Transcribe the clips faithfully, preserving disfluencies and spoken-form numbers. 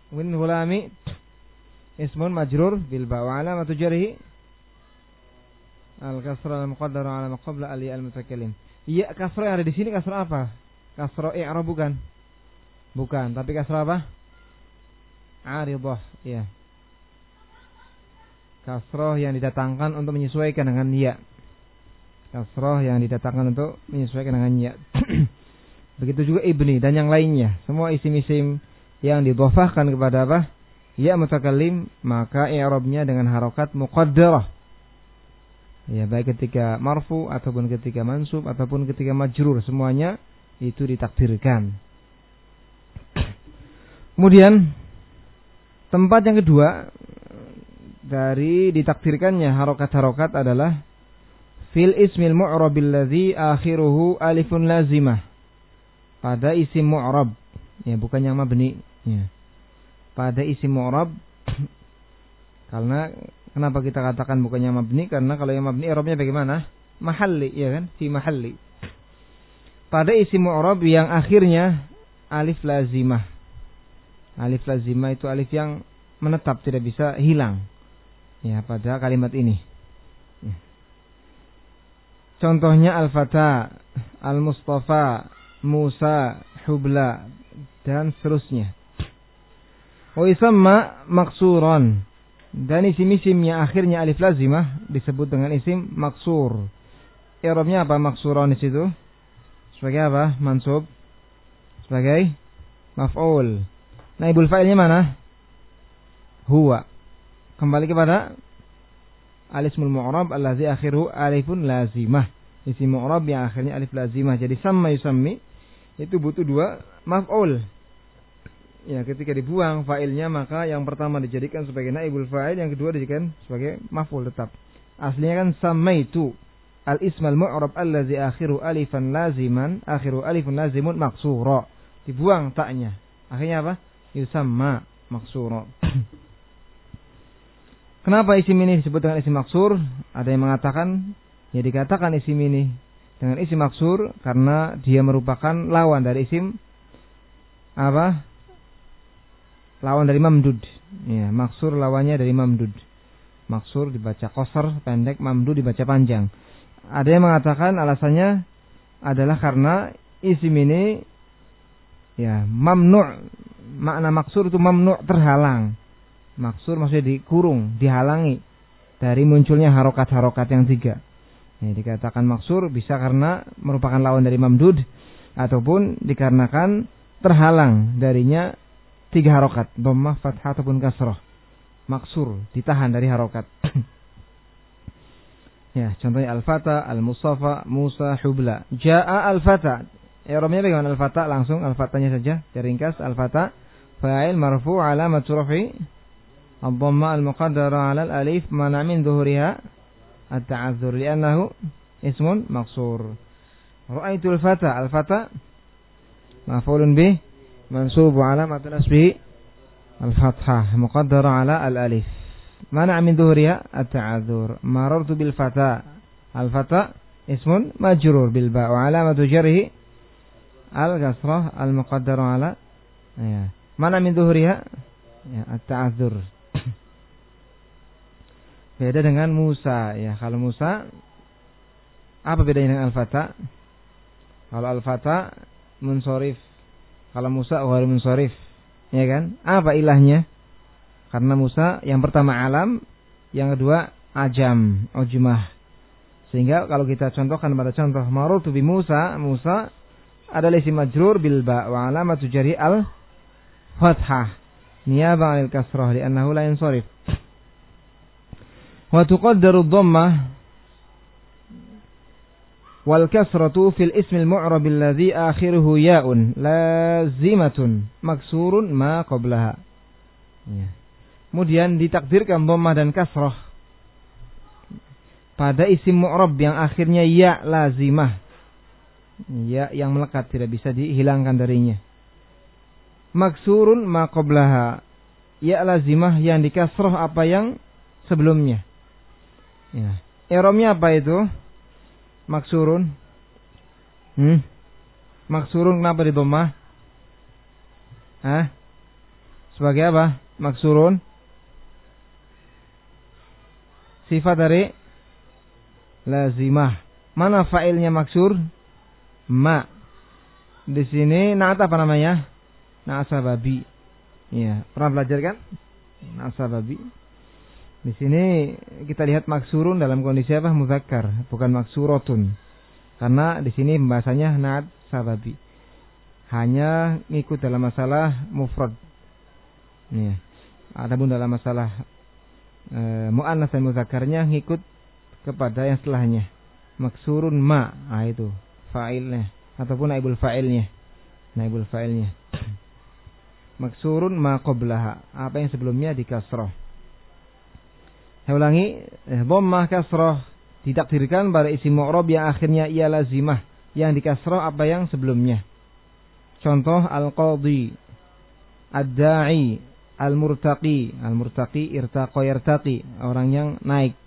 Win hulami ismun majrur bil ba wa alamatu jarhi al kasra al muqaddara ala ma qabla al ya al mutakallim. Ya, kasra yang ada di sini kasra apa? Kasra i'rab bukan? Bukan, tapi kasra apa? Aridhah, ya. Kasrah yang didatangkan untuk menyesuaikan dengan ya. Kasrah yang didatangkan untuk menyesuaikan dengan ya. Begitu juga ibni dan yang lainnya. Semua isim-isim yang didhofahkan kepada apa? Ya mutakallim, maka i'rabnya dengan harokat muqaddarah. Ya, baik ketika marfu ataupun ketika mansub ataupun ketika majrur, semuanya itu ditakdirkan. Kemudian tempat yang kedua dari ditakdirkannya harokat-harokat adalah fil ismil mu'rabil ladzi akhiruhu alifun lazimah. Pada isim mu'rab, ya bukan yang mabni, ya. Pada isim mu'rab. Karena kenapa kita katakan bukan yang mabni? Karena kalau yang mabni i'rabnya bagaimana? Mahalli, ya kan? Fi mahalli. Pada isim mu'rab yang akhirnya alif lazimah. Alif lazimah itu alif yang menetap, tidak bisa hilang. Ya, pada kalimat ini. Ya. Contohnya al-fata, al-mustafa, Musa, hubla, dan seterusnya. Wa yusamma maksuran. Dan isim-isim yang akhirnya alif lazimah disebut dengan isim maksur. I'rabnya apa maksuran di situ? Sebagai apa? Mansub. Sebagai maf'ul. Naibul fa'ilnya mana? Huwa. Kembali kepada al-ismul mu'rab allazi akhiru alifun lazimah. Isim mu'rab yang akhirnya alif lazimah. Jadi sama yusammi itu butuh dua maf'ul. Ya, ketika dibuang fa'ilnya maka yang pertama dijadikan sebagai naibul fa'il, yang kedua dijadikan sebagai maf'ul tetap. Aslinya kan samaitu al-ismal mu'rab allazi akhiru alifan laziman, akhiru alifun lazimun maksura. Dibuang taknya. Akhirnya apa? Yusamma maksura. Kenapa isim ini disebut dengan isim maksur? Ada yang mengatakan ya dikatakan isim ini dengan isim maksur karena dia merupakan lawan dari isim apa? Lawan dari mamdud. Ya, maksur lawannya dari mamdud. Maksur dibaca qasar pendek, mamdud dibaca panjang. Ada yang mengatakan alasannya adalah karena isim ini ya mamnu'. Makna maksur itu mamnu', terhalang. Maksur maksudnya dikurung, dihalangi dari munculnya harokat-harokat yang tiga. Ya, dikatakan maksur bisa karena merupakan lawan dari mamdud ataupun dikarenakan terhalang darinya tiga harokat, dhammah, fathah ataupun kasrah. Maksur, ditahan dari harokat. Ya, contohnya al-fata, al-mustafa, Musa, hubla. Ja'a al-fata. I'rabnya bagaimana al-fata? Langsung al-fatanya saja, diringkas al-fata. Fa'il marfu' alamatu raf'i ad-dhamma al-muqaddara 'ala al-alif mana min dhuhuriha at-ta'azzur li'annahu ismun maksur. Ra'aitu al-fata. Al-fata maf'ulun bih منصوب علامة نصبه الفتحة مقدرة على الألف منع من ظهورها التعذر. مررت بالفتاة. الفتاة اسم مجرور بالباء وعلامة جره الكسرة المقدرة على منع من ظهورها التعذر. Beda dengan Musa ya. Kalau Musa apa bedanya dengan al-fata? Kalau al-fata munsharif, kalau Musa ghairu munsharif, ya kan? Apa ilahnya? Karena Musa yang pertama alam, yang kedua ajam, ujmah. Sehingga kalau kita contohkan pada contoh marartu bi Musa, Musa adalah isim majrur bil ba wa alamatu jarhi al fathah niyaba 'anil kasrah li'annahu la yansharif. Wa tuqaddaru dhammah wal kasratu fil ismil mu'rab alladhi akhiruhu ya'un lazimatun maksurun ma qablaha. Ya. Kemudian ditakdirkan dhammah dan kasrah pada isim mu'rab yang akhirnya ya lazimah. Ya yang melekat, tidak bisa dihilangkan darinya. Maksurun ma qablaha. Ya lazimah yang dikasrah apa yang sebelumnya. Ya. I'rabnya apa itu? Maksurun. Hmm? Maksurun kenapa di dhammah? Hah? sebagai apa? Maksurun. Sifat dari lazimah. Mana fa'ilnya maksur? Ma. Di sini na'at apa namanya? Na'at sababi. Ya, pernah belajar kan? Na'at sababi. Di sini kita lihat maksurun dalam kondisi apa? Muzakkar, bukan maksuratun. Karena di sini pembahasannya na'at sababi. Hanya ngikut dalam masalah mufrad. Ya. Adapun dalam masalah e, mu'annas dan muzakkarnya ngikut kepada yang setelahnya. Maksurun ma, ah itu fa'ilnya ataupun naibul fa'ilnya. Naibul fa'ilnya. Maksurun ma qablaha, apa yang sebelumnya di kasrah. Saya ulangi, eh, dhammah kasrah ditakdirkan pada isim mu'rab yang akhirnya ia lazimah, yang di kasrah apa yang sebelumnya. Contoh al-qadhi, ad-da'i, al-murtaqi, al-murtaqi irtaqa yartaqi, orang yang naik.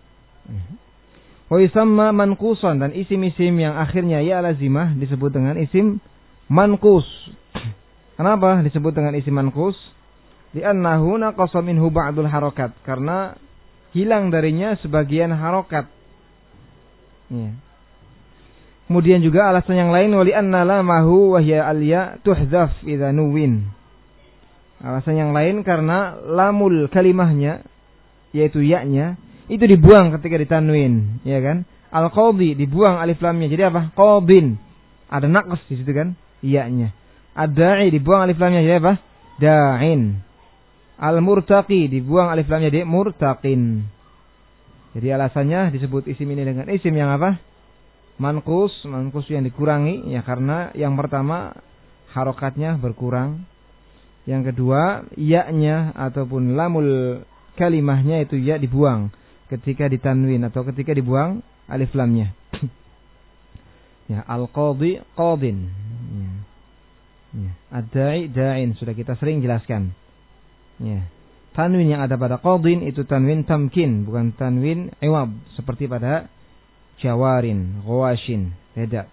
Wa yusamma manqusan, dan isim-isim yang akhirnya ya lazimah disebut dengan isim manqus. Kenapa disebut dengan isim manqus? Li'annahu naqasa minhu ba'dul harakat, karena hilang darinya sebagian harokat. Ya. Kemudian juga alasan yang lain, wali anna lamahu wa hiya al-ya tuhdzaf idza nuwin. Alasan yang lain karena lamul kalimahnya, yaitu ya-nya, itu dibuang ketika ditanwin, ya kan? Al-qadhi dibuang alif lamnya, jadi apa? Qadin. Ada naqs di situ kan? Ya-nya. Ad-da'i dibuang alif lamnya, jadi apa? Da'in. Al-murtaqi dibuang alif lamnya, jadi murtaqin. Jadi alasannya disebut isim ini dengan isim yang apa? Manqus, manqus yang dikurangi, ya karena yang pertama harokatnya berkurang. Yang kedua, ya-nya ataupun lamul kalimahnya itu ya dibuang ketika ditanwin atau ketika dibuang alif lamnya. Ya, al-qadhi qadin. Ya. Ya. Ad-da'i da'in, sudah kita sering jelaskan. Ya. Tanwin yang ada pada qadin itu tanwin tamkin, bukan tanwin iwab seperti pada jawarin, ghawashin, beda.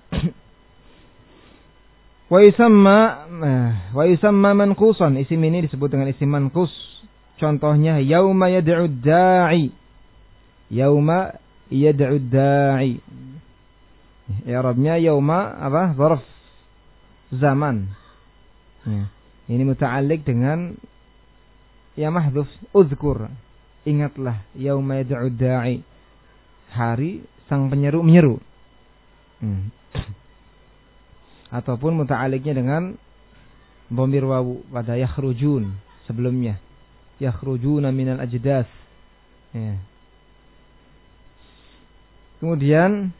Wa yusamma wa yusamma manqusan, isim ini disebut dengan isim manqus. Contohnya yauma yad'u da'i. Yauma yad'u da'i. I'rabnya yauma apa? Zarf zaman. Ya. Ini muta'alliq dengan ya mahdhuf uzkur. Ingatlah yauma yad'u da'i. Hari sang penyeru menyeru. Hmm. Ataupun muta'aliknya dengan dhamir wawu pada yakhrujun sebelumnya. Yakhrujuna minal ajdas. Ya. Kemudian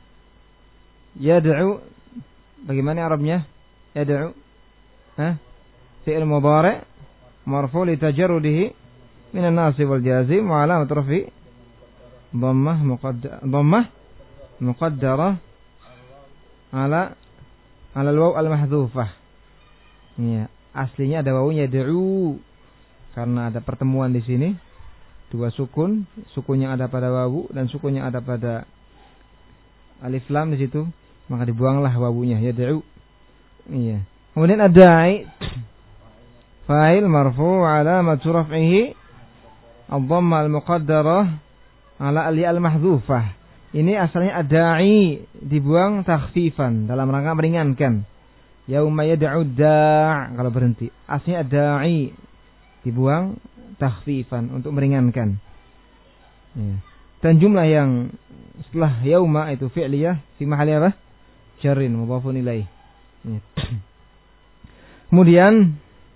yad'u, bagaimana Arabnya? Yad'u, ha? Fi'il mudhari' marfu' li tajarrudihi min an-nasib wal jazim wa alamat rafi dhammah muqaddar dhammah muqaddarah ala ala al-waw al-mahdhufah. Ya, aslinya ada wawunya yad'u. Karena ada pertemuan di sini dua sukun, sukunnya ada pada wawu dan sukunnya ada pada alif lam di situ, maka dibuanglah wawunya yad'u. Iya. Kemudian ad-da'i fa'il marfu' alamat raf'ihi ad-dhamma al-muqaddarah ala al-ya al-mahdhufah. Ini asalnya ad-da'i dibuang takhfifan dalam rangka meringankan. Yauma yad'u da' kalau berhenti. Aslinya ad-da'i dibuang takhfifan untuk meringankan. Ya. Dan jumlah yang setelah yauma itu fi'liyah fi mahalli apa? Jarrin mudhafun ilaih. Ya. Kemudian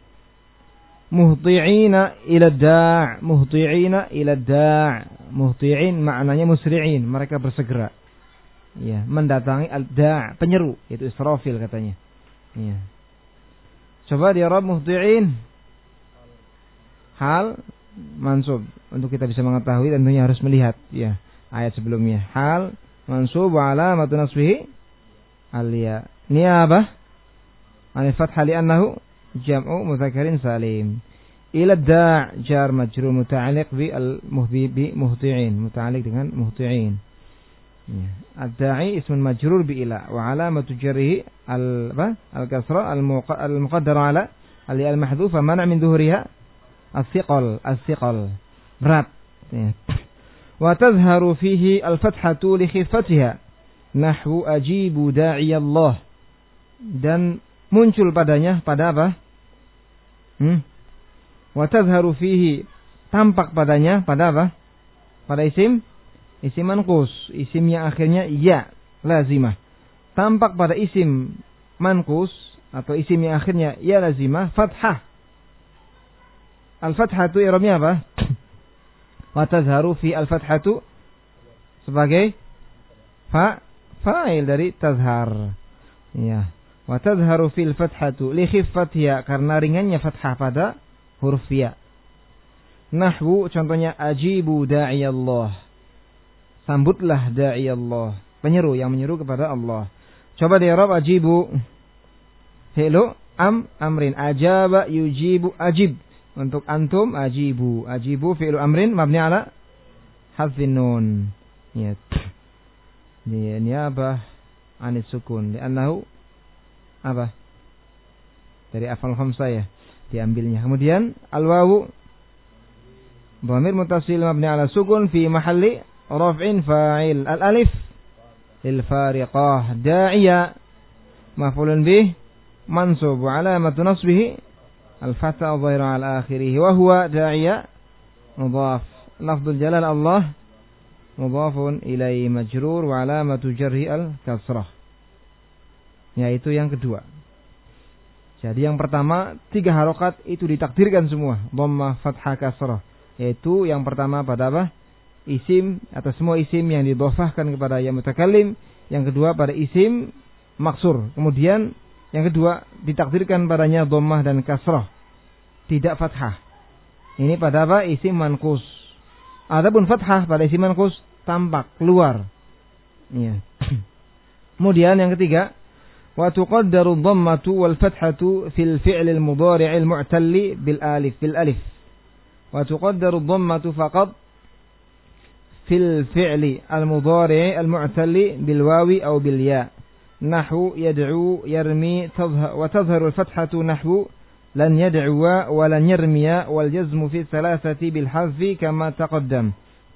muhti'ina ila da', muhti'ina ila da'. Muhti'in maknanya musri'in, mereka bersegera. Ya, mendatangi al-da', penyeru, itu Israfil katanya. Ya. Coba di Arab muhti'in hal mansub, untuk kita bisa mengetahui tentunya harus melihat ya ayat sebelumnya. Hal mansub wa alamatu nasbihi al-ya. Niyabah an fathah li annahu jam'u mudzakkarin salim. Ila da' jar majrur muta'alliq bi al-muhbi bi muhti'in, muta'alliq dengan muhti'in. Ya. Ad-da'i ismun majrur bi ila wa alamatu jarrihi al-ba al-kasra al-muqaddara ala al-ya al-mahdhufah mana min dhuhriha as-siqal, as-siqal, berat. Ya. Wa tazharu fihi al-fathatu li khifatiha nahwu ajibu da'iyallah, dan muncul padanya pada apa? Hmm? Wa tazharu fihi, tampak padanya pada apa? Pada isim isim manqus, isim yang akhirnya ya lazimah. Tampak pada isim manqus atau isim yang akhirnya ya lazimah fathah. Al-fathatu i'rabnya apa? Wa tazharu fi al-fathatu sebagai fa fa'il dari tazhar. Ya. Wa tazharu fil fathatu li khiffatiha, karena ringannya fathah pada huruf ya. Nahwu contohnya ajibu da'iyallah. Sambutlah da'iyallah, penyeru yang menyeru kepada Allah. Coba di i'rab ajibu. Fi'lu am amrin, ajaba yujibu ajib. Untuk antum ajibu, ajibu fi'lu amrin mabni ala hadzfin nun. Ya. Dia niyabah anis sukun li'annahu apa? Dari afal khamsah ya diambilnya. Kemudian al-wawu dhamir muttasil mabni ala sukun fi mahalli raf'in fa'il. Al-alif lil fariqah. Da'iya maf'ulun bih mansub wa alamatu nasbihi al-fatha adh-dhahira ala akhirih wa huwa da'iya mudhaf. Lafdzul jalal Allah mudhafun ilaihi majrur wa alamatu jarhi al-kasrah. Yaitu yang kedua. Jadi yang pertama tiga harokat itu ditakdirkan semua dhammah, fathah, kasrah. Yaitu yang pertama pada apa? Isim atau semua isim yang didhofahkan kepada ya mutakallim. Yang kedua pada isim maksur. Kemudian yang kedua ditakdirkan padanya dhammah dan kasrah, tidak fathah. Ini pada apa? Isim manqus. Adapun fathah pada isim manqus tampak keluar. Ya. Kemudian yang ketiga, wa tuqaddaru dhammatu wal fathatu fil fi'l al mudhari' al mu'talli bil alif bil alif. Wa tuqaddaru dhammatu faqat fil fi'li al mudhari' al mu'talli bil wawi aw bil ya. Nahwu yad'u yarmi tadhhar wa tadhharu al-fathatu nahwu lan yad'uwa wa lan yarmiya wal jazmu fi thalathati bil hazfi kama taqaddam.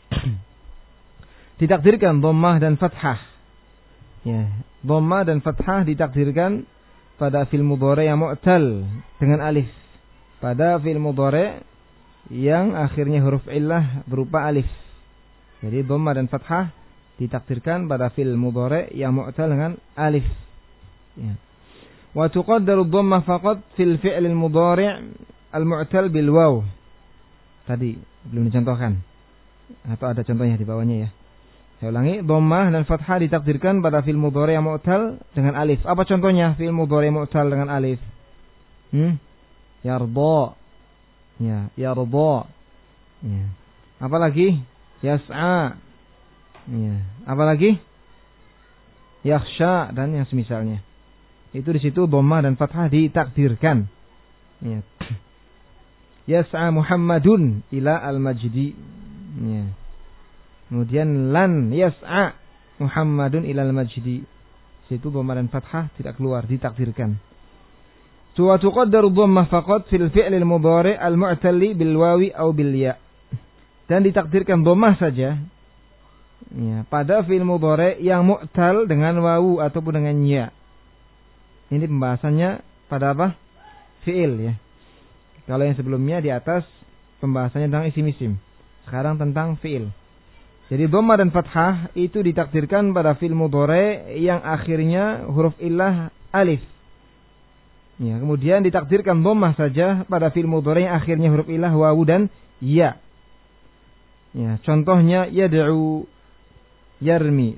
Ditakdirkan dhammah dan fathah. Ya, dhammah dan fathah ditakdirkan pada fi'il mudhari' yang mu'tal dengan alif. Pada fi'il mudhari' yang akhirnya huruf illah berupa alif. Jadi dhammah dan fathah ditakdirkan pada fi'il mudhari' yang mu'tal dengan alif. Ya. Wa tuqaddaru dhammah faqat fil fi'l al-mudhari' al-mu'tal bil waw. Tadi belum dicontohkan. Atau ada contohnya di bawahnya ya. Saya ulangi, dhammah dan fathah ditakdirkan pada fi'il mudhari' yang mu'tal dengan alif. Apa contohnya fi'il mudhari' mu'tal dengan alif? Hmm? Yarda. Ya, yarda. Ya. Apa lagi? Yas'a. Ya. Apa lagi? Yakhsha dan yang semisalnya. Itu di situ dhammah dan fathah ditakdirkan. Ya. Yas'a Muhammadun ila al-majdi. Ya. Kemudian lan yas'a Muhammadun ila al-majdi. Situ dhammah dan fathah tidak keluar, ditakdirkan. Wa tuqaddaru dhammah faqat fil fi'l al-mudhari' al-mu'talli bil wawi aw bil ya. Dan ditakdirkan dhammah saja. Ya, pada fi'il mudhari' yang mu'tal dengan wawu ataupun dengan ya. Ini pembahasannya pada apa? Fi'il ya. Kalau yang sebelumnya di atas pembahasannya tentang isim-isim. Sekarang tentang fi'il. Jadi dhammah dan fathah itu ditakdirkan pada fi'il mudhari' yang akhirnya huruf illah alif. Ya, kemudian ditakdirkan dhammah saja pada fi'il mudhari' yang akhirnya huruf illah wawu dan ya. Ya, contohnya yad'u yarmi.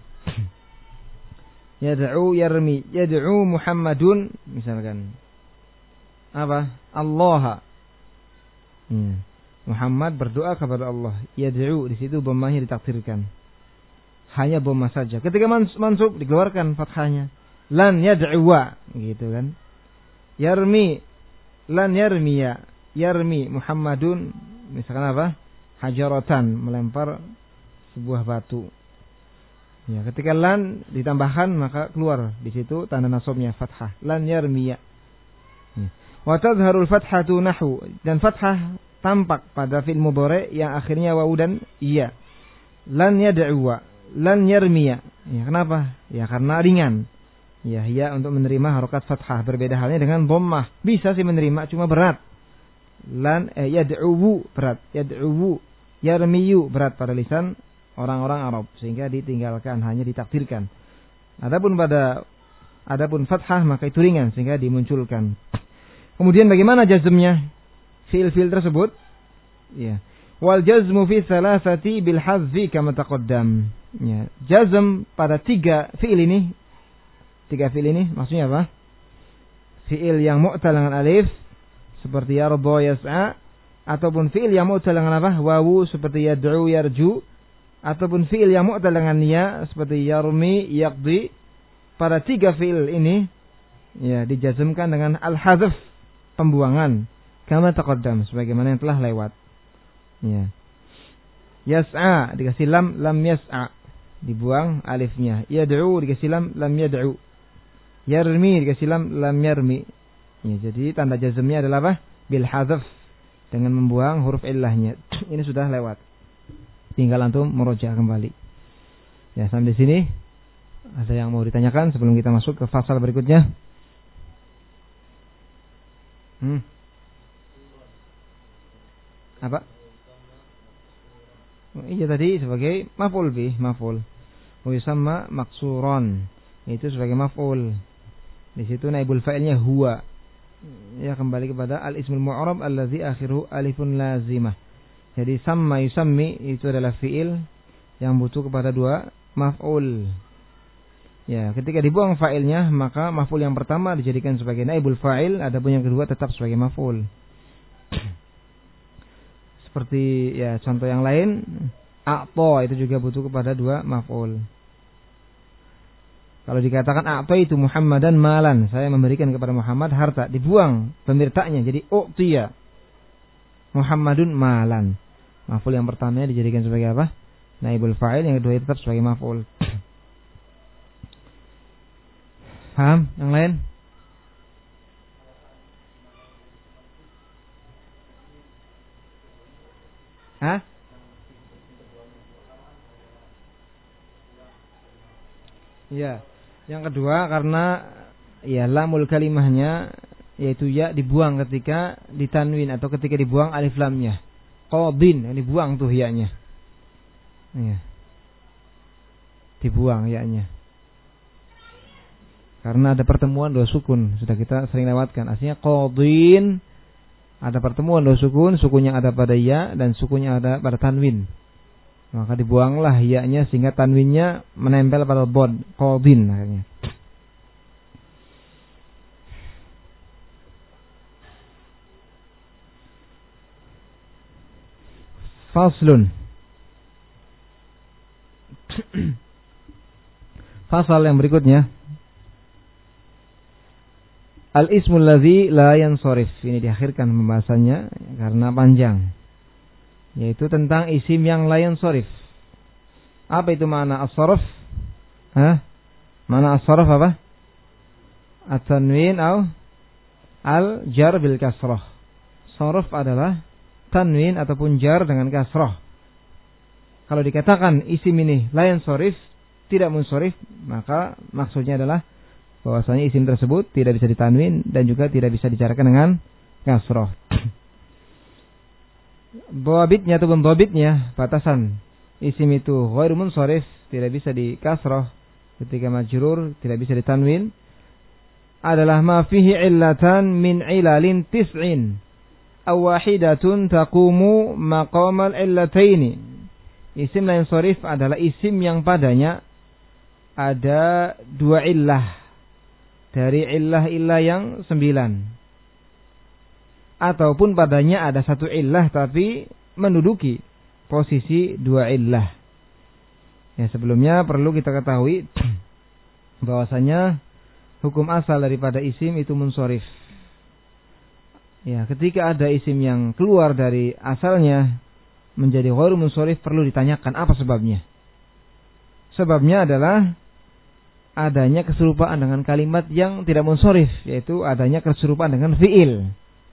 Yad'u yarmi, yad'u Muhammadun misalkan. Apa? Allah. Ya. Muhammad berdoa kepada Allah. Yad'u di situ dhammahnya ditakdirkan. Hanya dhammah saja. Ketika mansub dikeluarkan fathahnya. Lan yad'uwa gitu kan. Yarmi, lan yarmiya, yarmi Muhammadun misalkan apa? Hajaratan, melempar sebuah batu. Ya, ketika lan ditambahkan maka keluar di situ tanda nasabnya fathah. Lan yarmiya. Ya. Wa tadharul fathatu nahu, dan fathah tampak pada fi'il mudhari yang akhirnya wawu dan iya. Lan yad'u, lan yarmiya. Ya, kenapa? Ya karena ringan. Ya, ya untuk menerima harokat fathah. Berbeda halnya dengan dhammah. Bisa sih menerima, cuma berat. Lan eh, yad'u berat, yad'u, yarmiyu berat pada lisan orang-orang Arab, sehingga ditinggalkan, hanya ditakdirkan. Adapun pada adapun fathah maka itu ringan sehingga dimunculkan. Kemudian bagaimana jazmnya fiil-fiil tersebut? Ya. Wal jazmu fi thalathati bil hazfi kama taqaddam. Ya, jazm pada tiga fiil ini. Tiga fiil ini maksudnya apa? Fiil yang mu'tal dengan alif seperti yarda yas'a, ataupun fiil yang mu'tal dengan apa? Wawu seperti yad'u yarju, ataupun fiil yang mu'tal dengan ya seperti yarmi yaqdi. Pada tiga fiil ini ya dijazmkan dengan al-hadzf, pembuangan, kama taqaddam, sebagaimana yang telah lewat. Ya. Yas'a dikasih lam, lam yas'a, dibuang alifnya. Yad'u dikasih lam, lam yad'u. Yarmi dikasih lam, lam yarmi. Ya, jadi tanda jazmnya adalah apa? Bil hadzf, dengan membuang huruf illahnya. Ini sudah lewat. Tinggal antum meroja kembali. Ya, sampai di sini. Ada yang mau ditanyakan sebelum kita masuk ke fasal berikutnya? Hmm. Apa? Oh, iya tadi sebagai maf'ul bih, maf'ul. Wa yusamma maksuran. Itu sebagai maf'ul. Di situ naibul fa'ilnya huwa. Ya, kembali kepada al-ismul mu'rab allazi akhiruhu alifun lazimah. Jadi samma yusammi itu adalah fi'il yang butuh kepada dua maf'ul. Ya, ketika dibuang fa'ilnya maka maf'ul yang pertama dijadikan sebagai naibul fa'il, adapun yang kedua tetap sebagai maf'ul. Seperti ya contoh yang lain, a'ta itu juga butuh kepada dua maf'ul. Kalau dikatakan a'ta itu Muhammadan malan, saya memberikan kepada Muhammad harta, dibuang pemirtanya jadi u'tiya Muhammadun malan. Maf'ul yang pertama dijadikan sebagai apa? Naibul fa'il, yang kedua tetap sebagai maf'ul. Paham? Yang lain? Hah? Ya, yang kedua karena ya lamul kalimahnya yaitu ya dibuang ketika ditanwin atau ketika dibuang alif lamnya. Qadin, yang dibuang tuh ya-nya. Ya. Dibuang ya-nya. Karena ada pertemuan dua sukun, sudah kita sering lewatkan. Aslinya qadin, ada pertemuan dua sukun, sukunnya ada pada ya dan sukunnya ada pada tanwin. Maka dibuanglah ya-nya sehingga tanwinnya menempel pada bod, qadin akhirnya. Faslun. Fasal yang berikutnya. Al-ismul ladzi la yansharif. Ini diakhirkan pembahasannya karena panjang. Yaitu tentang isim yang la yansharif. Apa itu makna as-sarf? Hah? Makna as-sarf apa? At-tanwin atau al-jar bil kasrah. Sarf adalah tanwin ataupun jar dengan kasrah. Kalau dikatakan isim ini la yansharif, tidak munsharif, maka maksudnya adalah bahwasanya isim tersebut tidak bisa ditanwin dan juga tidak bisa dicarakan dengan kasrah. Dhabitnya atau dhabitnya, batasan isim itu ghairu munsharif, tidak bisa di kasrah ketika majrur, tidak bisa ditanwin, adalah ma fihi illatan min ilalin tis'in aw wahidatun taqumu maqamal illataini. Isim la yansharif adalah isim yang padanya ada dua illah dari illah-illah yang sembilan, ataupun padanya ada satu illah tapi menduduki posisi dua illah. Ya, sebelumnya perlu kita ketahui bahwasanya hukum asal daripada isim itu munsharif. Ya, ketika ada isim yang keluar dari asalnya menjadi ghairu munsharif, perlu ditanyakan apa sebabnya. Sebabnya adalah adanya keserupaan dengan kalimat yang tidak munsorif, yaitu adanya keserupaan dengan fiil.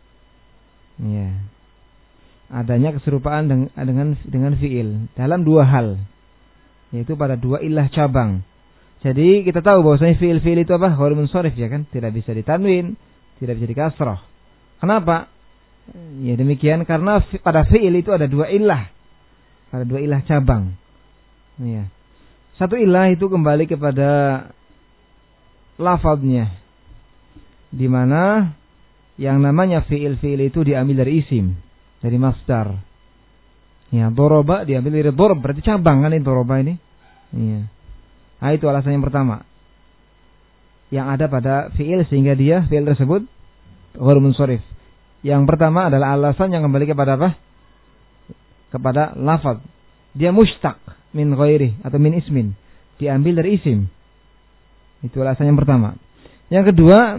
Ya. Adanya keserupaan dengan dengan, dengan fiil dalam dua hal, yaitu pada dua ilah cabang. Jadi kita tahu bahwasanya fiil-fiil itu apa? Ghair munsorif, ya kan? Tidak bisa ditanwin, tidak bisa dikasrah. Kenapa? Ya demikian karena pada fiil itu ada dua ilah. Ada dua ilah cabang. Ya. Satu ilah itu kembali kepada lafadznya, di mana yang namanya fiil-fiil itu diambil dari isim, dari masdar. Ya, doroba diambil dari dorob, berarti cabang kan ini doroba ini. Iya. Nah, itu alasan yang pertama. Yang ada pada fiil sehingga dia fiil tersebut ghair munsorif. Yang pertama adalah alasan yang kembali kepada apa? Kepada lafaz. Dia mustaq min ghairi atau min ismin, diambil dari isim. Itu alasan yang pertama. Yang kedua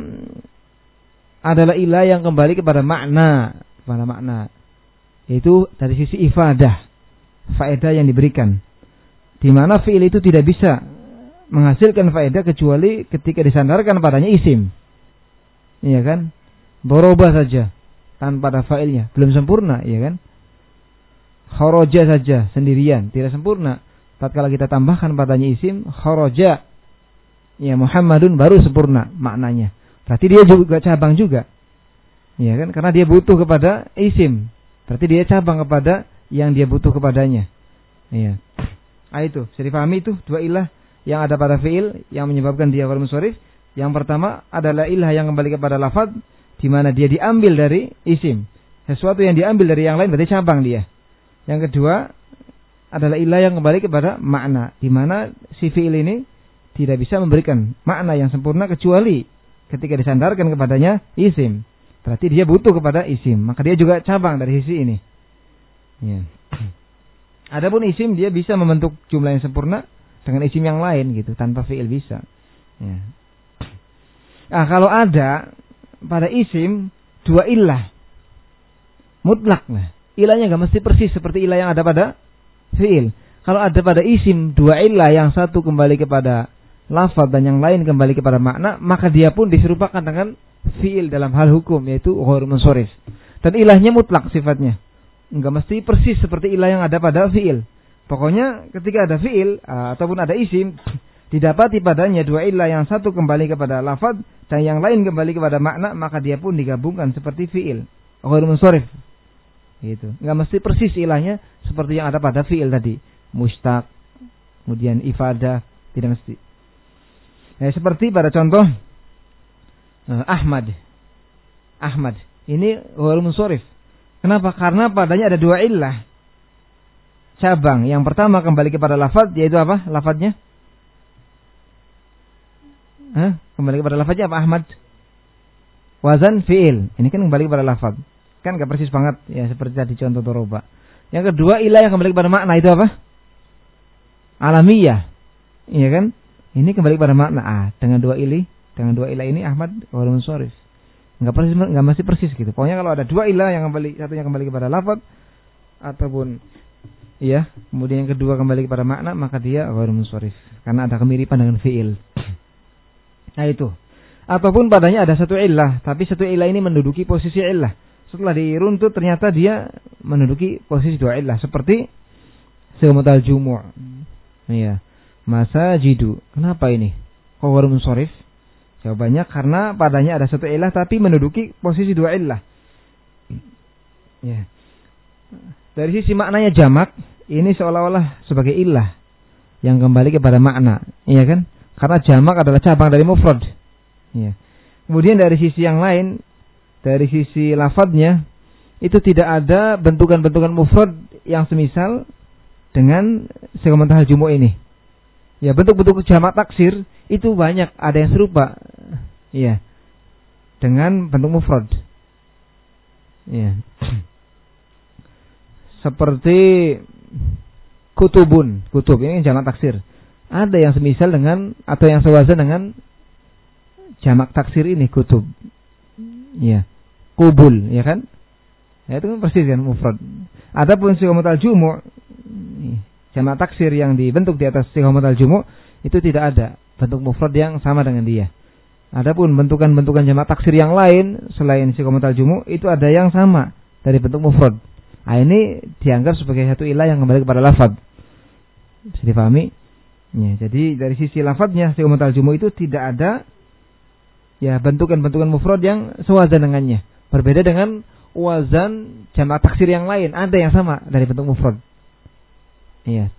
adalah ilah yang kembali kepada makna, kepada makna. Yaitu dari sisi ifadah, faedah yang diberikan. Di mana fiil itu tidak bisa menghasilkan faedah kecuali ketika disandarkan padanya isim. Iya kan? Doroba saja tanpa ada failnya belum sempurna, iya kan? Kharaja saja sendirian tidak sempurna. Tatkala kita tambahkan padanya isim kharaja, ya Muhammadun, baru sempurna maknanya. Berarti dia juga cabang juga, iya kan? Karena dia butuh kepada isim. Berarti dia cabang kepada yang dia butuh kepadanya. Iya. Ah itu, bisa dipahami itu dua ilah yang ada pada fiil yang menyebabkan dia ghair munsorif. Yang pertama adalah ilah yang kembali kepada lafaz, di mana dia diambil dari isim. Sesuatu yang diambil dari yang lain berarti cabang dia. Yang kedua adalah ilah yang kembali kepada makna, di mana si fiil ini tidak bisa memberikan makna yang sempurna kecuali ketika disandarkan kepadanya isim. Berarti dia butuh kepada isim, maka dia juga cabang dari sisi ini. Ya. Adapun isim dia bisa membentuk jumlah yang sempurna dengan isim yang lain gitu, tanpa fiil bisa. Ya. Nah, kalau ada pada isim dua ilah mutlak, nah ilahnya nggak mesti persis seperti ilah yang ada pada fiil. Kalau ada pada isim dua ilah, yang satu kembali kepada lafaz dan yang lain kembali kepada makna, maka dia pun diserupakan dengan fiil dalam hal hukum, yaitu ghair munsorif. Dan ilahnya mutlak sifatnya, nggak mesti persis seperti ilah yang ada pada fiil. Pokoknya ketika ada fiil uh, ataupun ada isim, didapati padanya dua ilah, yang satu kembali kepada lafaz dan yang lain kembali kepada makna, maka dia pun digabungkan seperti fiil ghair munsorif. Gitu. Nggak mesti persis ilahnya seperti yang ada pada fiil tadi, mustaq, kemudian ifadah, tidak mesti. Nah, seperti pada contoh uh, Ahmad. Ahmad ini ghair munsorif. Kenapa? Karena padanya ada dua ilah cabang. Yang pertama kembali kepada lafaz, yaitu apa? Lafaznya? Hah? Kembali kepada lafaznya apa? Ahmad. Wazan fiil. Ini kan kembali kepada lafaz. Kan gak persis banget ya seperti tadi contoh doroba. Yang kedua ilah yang kembali kepada makna, itu apa? Alamiyah. Iya kan? Ini kembali kepada makna. Ah, dengan dua ilah, dengan dua ilah ini Ahmad ghair munsorif. Enggak persis, enggak masih persis gitu. Pokoknya kalau ada dua ilah yang kembali, satunya kembali kepada lafaz ataupun iya, kemudian yang kedua kembali kepada makna, maka dia ghair munsorif karena ada kemiripan dengan fiil. Nah itu. Ataupun padanya ada satu ilah, tapi satu ilah ini menduduki posisi ilah. Setelah diruntut ternyata dia menduduki posisi dua ilah, seperti sighatul jumu'. Iya. Masajidu. Kenapa ini? Kok ghair munsorif? Jawabannya karena padanya ada satu ilah tapi menduduki posisi dua ilah. Ya. Dari sisi maknanya jamak, ini seolah-olah sebagai ilah yang kembali kepada makna, iya kan? Karena jamak adalah cabang dari mufrad. Ya. Kemudian dari sisi yang lain, dari sisi lafadznya, itu tidak ada bentukan-bentukan mufrad yang semisal dengan sighatul jumu' ini. Ya, bentuk-bentuk jamak taksir itu banyak, ada yang serupa. Iya. Dengan bentuk mufrad. Iya. Seperti kutubun, kutub ini jamak taksir. Ada yang semisal dengan atau yang sewazan dengan jamak taksir ini, kutub. Ya, kubul, ya kan? Ya, itu kan persis kan mufrad. Adapun sighatul jumu', jamak taksir yang dibentuk di atas sighatul jumu' itu tidak ada bentuk mufrad yang sama dengan dia. Adapun bentukan-bentukan jamak taksir yang lain selain siqah jumu itu ada yang sama dari bentuk mufrad. Nah, ini dianggap sebagai satu ilah yang kembali kepada lafaz. Bisa dipahami? Ya, jadi dari sisi lafaznya siqah jumu itu tidak ada ya bentukan-bentukan mufrad yang sewazan dengannya. Berbeda dengan wazan jamak taksir yang lain, ada yang sama dari bentuk mufrad. Iya.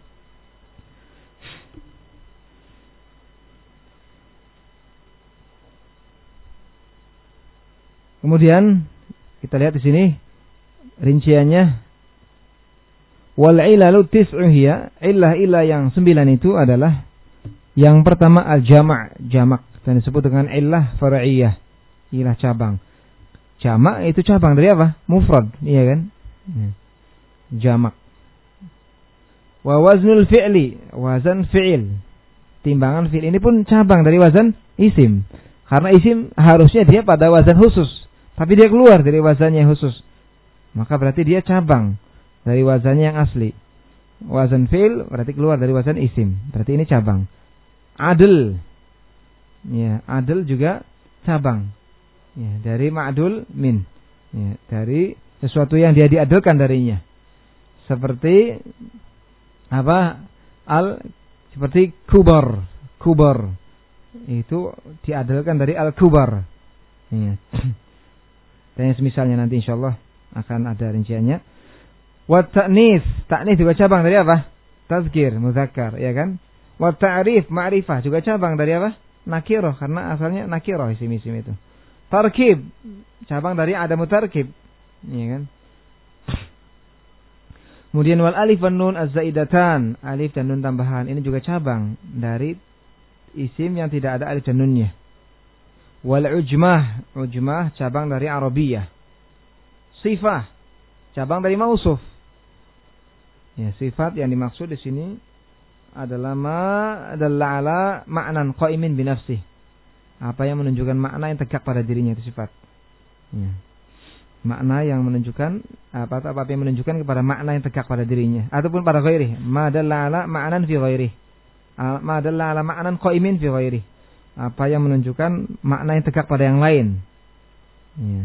Kemudian kita lihat di sini rinciannya, wal ilalu tis'u hiya, illah-illah yang sembilan itu adalah yang pertama al-jama', jamak, dan disebut dengan illah far'iyah, ilah cabang. Jamak itu cabang dari apa? Mufrad, iya kan? Jamak. Wa waznul fi'li, wazan fi'il, timbangan fi'il ini pun cabang dari wazan isim. Karena isim harusnya dia pada wazan khusus, tapi dia keluar dari wazannya khusus, maka berarti dia cabang dari wazannya yang asli. Wazan fi'il berarti keluar dari wazan isim, berarti ini cabang. Adl, ya, adl juga cabang, ya, dari ma'dul min, ya, dari sesuatu yang dia diadilkan darinya. Seperti apa? Al, seperti kubar, kubar itu diadilkan dari al-kubar, ya. Dan yang semisalnya nanti insyaallah akan ada rinciannya. Wa ta'nis, ta'nis juga cabang dari apa? Tazkir, muzakkar, ya kan? Wa ta'rif, ma'rifah juga cabang dari apa? Nakirah, karena asalnya nakirah isim-isim itu. Tarkib, cabang dari adamu tarkib, ya kan? Kemudian wal alif wan nun az-zaidatan, alif dan nun tambahan, ini juga cabang dari isim yang tidak ada alif dan nunnya. Wal ujmah, ujmah cabang dari arabiyah. Sifah, cabang dari mausuf. Ya, sifat yang dimaksud di sini adalah ma dalla ala ma'nan qaimin bi nafsihi. Apa yang menunjukkan makna yang tegak pada dirinya itu sifat. Ya. Makna yang menunjukkan apa apa yang menunjukkan kepada makna yang tegak pada dirinya ataupun pada ghairi. Ma dalla ala ma'nan fi ghairi. Ma dalla ala ma'nan qaimin fi ghairi. Apa yang menunjukkan makna yang tegak pada yang lain. Ya.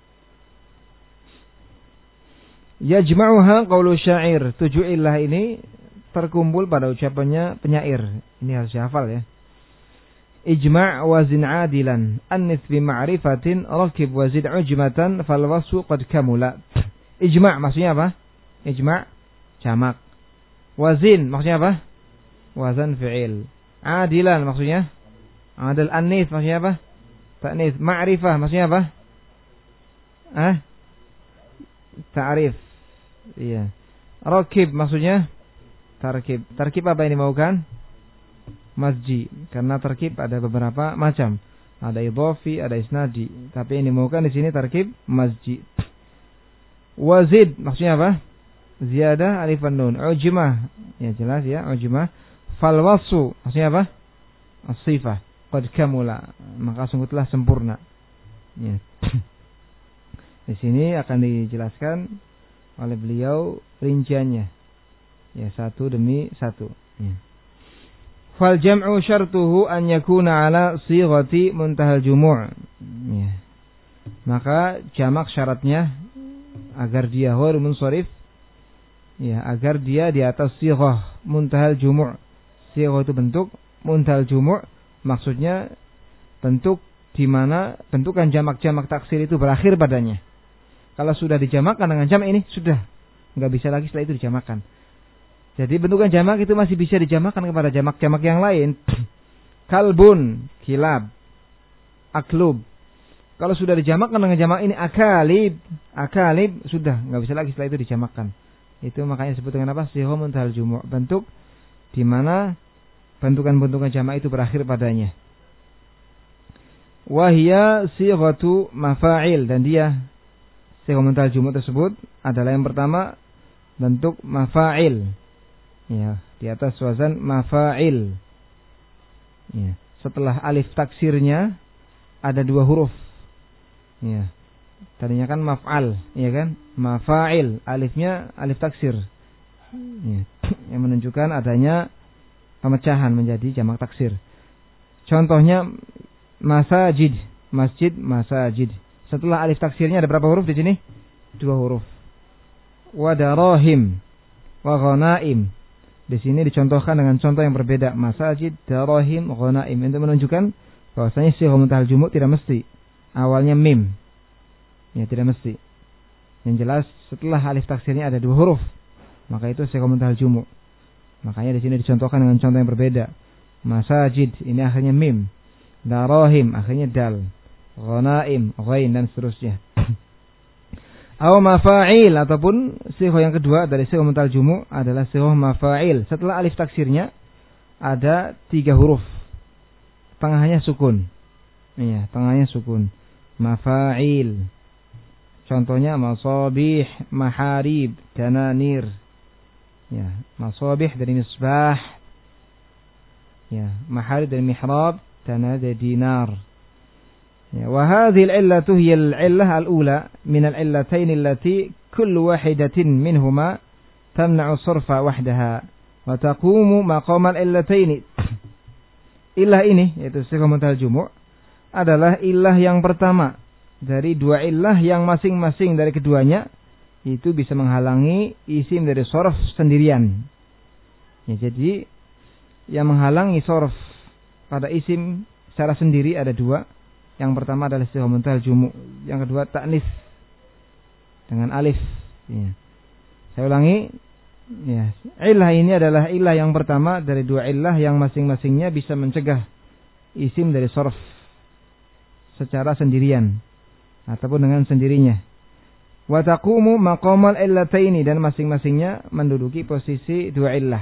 Yajma'uha qawlu syair. Tujuh ilah ini terkumpul pada ucapannya penyair. Ini harus dihafal ya. Ijma' wazin adilan annis bi ma'rifatin rakib wazid ujmatan fal wasfu qad kamula. Ijma' maksudnya apa? Ijma' jamak. Wazin maksudnya apa? Wazan fi'il. Adilan maksudnya adil. Annis maksudnya apa? Ta'nis. Ma'rifah maksudnya apa? Ah? Ta'rif. Iya. Rakib maksudnya tarkib. Tarkib apa yang dimaukan? Masji. Karena tarkib ada beberapa macam. Ada idhafi, ada isnadi. Tapi yang dimaukan di sini tarkib masji. Wazid maksudnya apa? Ziyadah alif wan nun. Ujmah. Ya jelas ya, ujmah. Fal wasfu maksudnya apa? As-sifah. Qad kamula. Maka sungguh telah sempurna. Ya. Di sini akan dijelaskan oleh beliau rinciannya. Ya, satu demi satu. Ya. Fal jam'u syartuhu an yakuna ala sighati muntahal jumu'. Ya. Maka jamak syaratnya agar dia ghairu munsharif, ya, agar dia di atas sighah muntahal jumu'. Sighah itu bentuk, muntahal jumu' maksudnya bentuk di mana bentukan jamak-jamak taksir itu berakhir padanya. Kalau sudah dijamakkan dengan jamak ini sudah enggak bisa lagi setelah itu dijamakkan. Jadi bentukan jamak itu masih bisa dijamakkan kepada jamak-jamak yang lain. Kalbun, kilab, aklub. Kalau sudah dijamakkan dengan jamak ini akalib, akalib sudah enggak bisa lagi setelah itu dijamakkan. Itu makanya disebut dengan apa? Sighah muntahal jumu', bentuk di mana bentukan-bentukan jamak itu berakhir padanya. Wahia sighatu mafa'il, dan dia sighah muntahal jumu' tersebut adalah yang pertama bentuk mafa'il. Ya, di atas wazan mafa'il. Ya, setelah alif taksirnya ada dua huruf. Ya. Tadinya kan maf'al, ya kan? Mafa'il, alifnya alif taksir. Ya. Yang menunjukkan adanya pemecahan menjadi jamak taksir. Contohnya masajid, masjid, masajid. Setelah alif taksirnya ada berapa huruf di sini? Dua huruf. Wa darahim, wa ghanaim. Di sini dicontohkan dengan contoh yang berbeda. Masajid, darahim, ghanaim. Itu menunjukkan bahwasanya sighah muntaha al-jumu' tidak mesti awalnya mim. Ya, tidak mesti. Yang jelas setelah alif taksirnya ada dua huruf, maka itu sighah muntaha al-jumu'. Makanya di sini dicontohkan dengan contoh yang berbeda. Masajid, ini akhirnya mim. Darahim, akhirnya dal. Ghanaim, ghain, dan seterusnya. Aw mafa'il, ataupun sighah yang kedua dari sighah muntaha al-jumu' adalah sighah mafa'il. Setelah alif taksirnya ada tiga huruf. Tengahnya sukun. Iya, tengahnya sukun. Mafa'il. Contohnya masabih, maharib, dananir. Ya, masabih dari misbah. Ya, maharib dari mihrab, dananir dari dinar. Ya, wa hadhihi al-'illatu hiya al-'illah al-ula min al-'illatayn allati kullu wahidatin minhuma tamna'u sarfa wahdaha wa taqumu maqam al-'illatayn. Illah ini yaitu sighah muntaha al-jumu' adalah illah yang pertama dari dua illah yang masing-masing dari keduanya itu bisa menghalangi isim dari sharf sendirian. Ya, jadi yang menghalangi sharf pada isim secara sendiri ada dua. Yang pertama adalah sighah muntaha al-jumu', yang kedua ta'nis dengan alif. Ya. Saya ulangi, ya, illah ini adalah illah yang pertama dari dua illah yang masing-masingnya bisa mencegah isim dari sharf secara sendirian ataupun dengan sendirinya. Wa taqumu maqamal illataini, dan masing-masingnya menduduki posisi dua illah.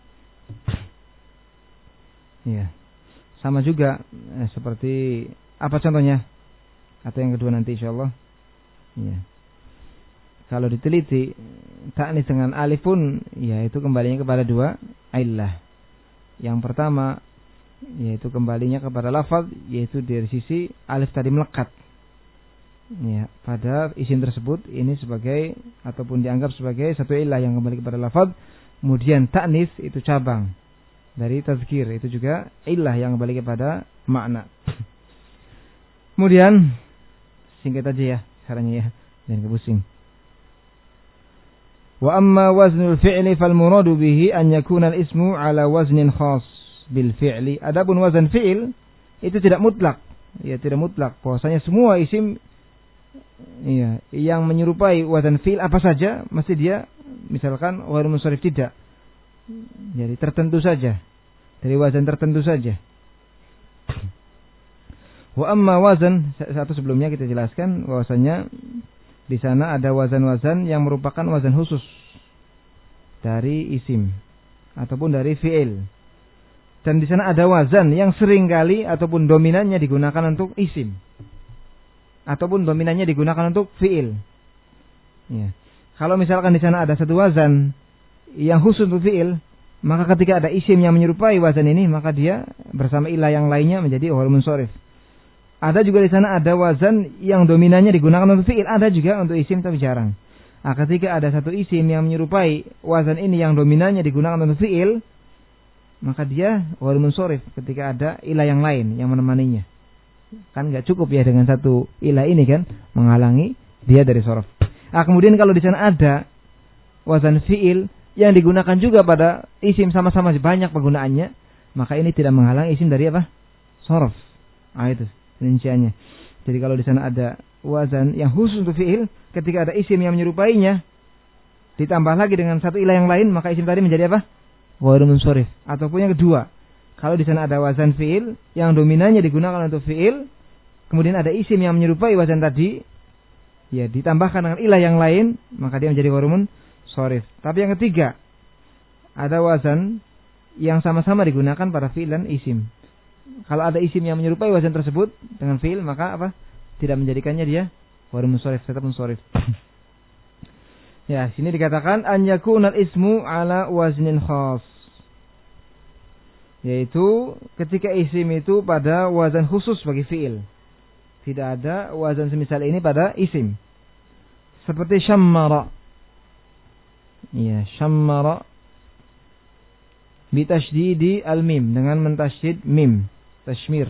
Ya. Sama juga eh, seperti apa contohnya? Atau yang kedua nanti insyaallah. Ya. Kalau diteliti ta'nis dengan alif pun ya itu kembalinya kepada dua illah. Yang pertama yaitu kembalinya kepada lafaz, yaitu dari sisi alif tadi melekat. Ya, pada isim tersebut ini sebagai ataupun dianggap sebagai satu illah yang kembali kepada lafaz. Kemudian ta'nis itu cabang dari tazkir, itu juga illah yang kembali kepada makna. Kemudian singkat aja ya caranya ya, jangan kebusing. Wa amma waznul fi'li fal muradu bihi an yakuna al-ismu ala waznin khas bil fi'li. Adapun wazan fi'il itu tidak mutlak. Ya, tidak mutlak. Bahwasanya semua isim iya yang menyerupai wazan fi'il apa saja mesti dia misalkan ghairu munsharif, tidak. Jadi tertentu saja. Dari wazan tertentu saja. Wa amma wazan, satu sebelumnya kita jelaskan bahwasanya di sana ada wazan-wazan yang merupakan wazan khusus dari isim ataupun dari fi'il. Dan di sana ada wazan yang sering kali ataupun dominannya digunakan untuk isim ataupun dominannya digunakan untuk fi'il. Ya. Kalau misalkan di sana ada satu wazan yang khusus untuk fi'il, maka ketika ada isim yang menyerupai wazan ini, maka dia bersama ilah yang lainnya menjadi ghairu munsharif. Ada juga di sana ada wazan yang dominannya digunakan untuk fi'il, ada juga untuk isim tapi jarang. Nah, ketika ada satu isim yang menyerupai wazan ini yang dominannya digunakan untuk fi'il, maka dia ghairu munsharif ketika ada ilah yang lain yang menemaninya. Kan enggak cukup ya dengan satu ilah ini kan menghalangi dia dari sharaf. Nah, kemudian kalau di sana ada wazan fi'il yang digunakan juga pada isim sama-sama banyak penggunaannya, maka ini tidak menghalangi isim dari apa? Sharaf. Ah, itu rinciannya. Jadi kalau di sana ada wazan yang khusus untuk fi'il, ketika ada isim yang menyerupainya ditambah lagi dengan satu ilah yang lain, maka isim tadi menjadi apa? Ghairu munsharif. Ataupun yang kedua, kalau di sana ada wazan fi'il yang dominannya digunakan untuk fi'il, kemudian ada isim yang menyerupai wazan tadi, ya ditambahkan dengan ilah yang lain, maka dia menjadi ghairu munsharif. Tapi yang ketiga, ada wazan yang sama-sama digunakan pada fi'il dan isim. Kalau ada isim yang menyerupai wazan tersebut dengan fi'il, maka apa? Tidak menjadikannya dia ghairu munsharif, tetap munsharif. Ya, sini dikatakan an yakunal ismu ala waznin khas. Yaitu ketika isim itu pada wazan khusus bagi fi'il. Tidak ada wazan semisal ini pada isim. Seperti syammara. Ya, syammara bitasydidi al-mim, dengan mentasydid mim. tashmir,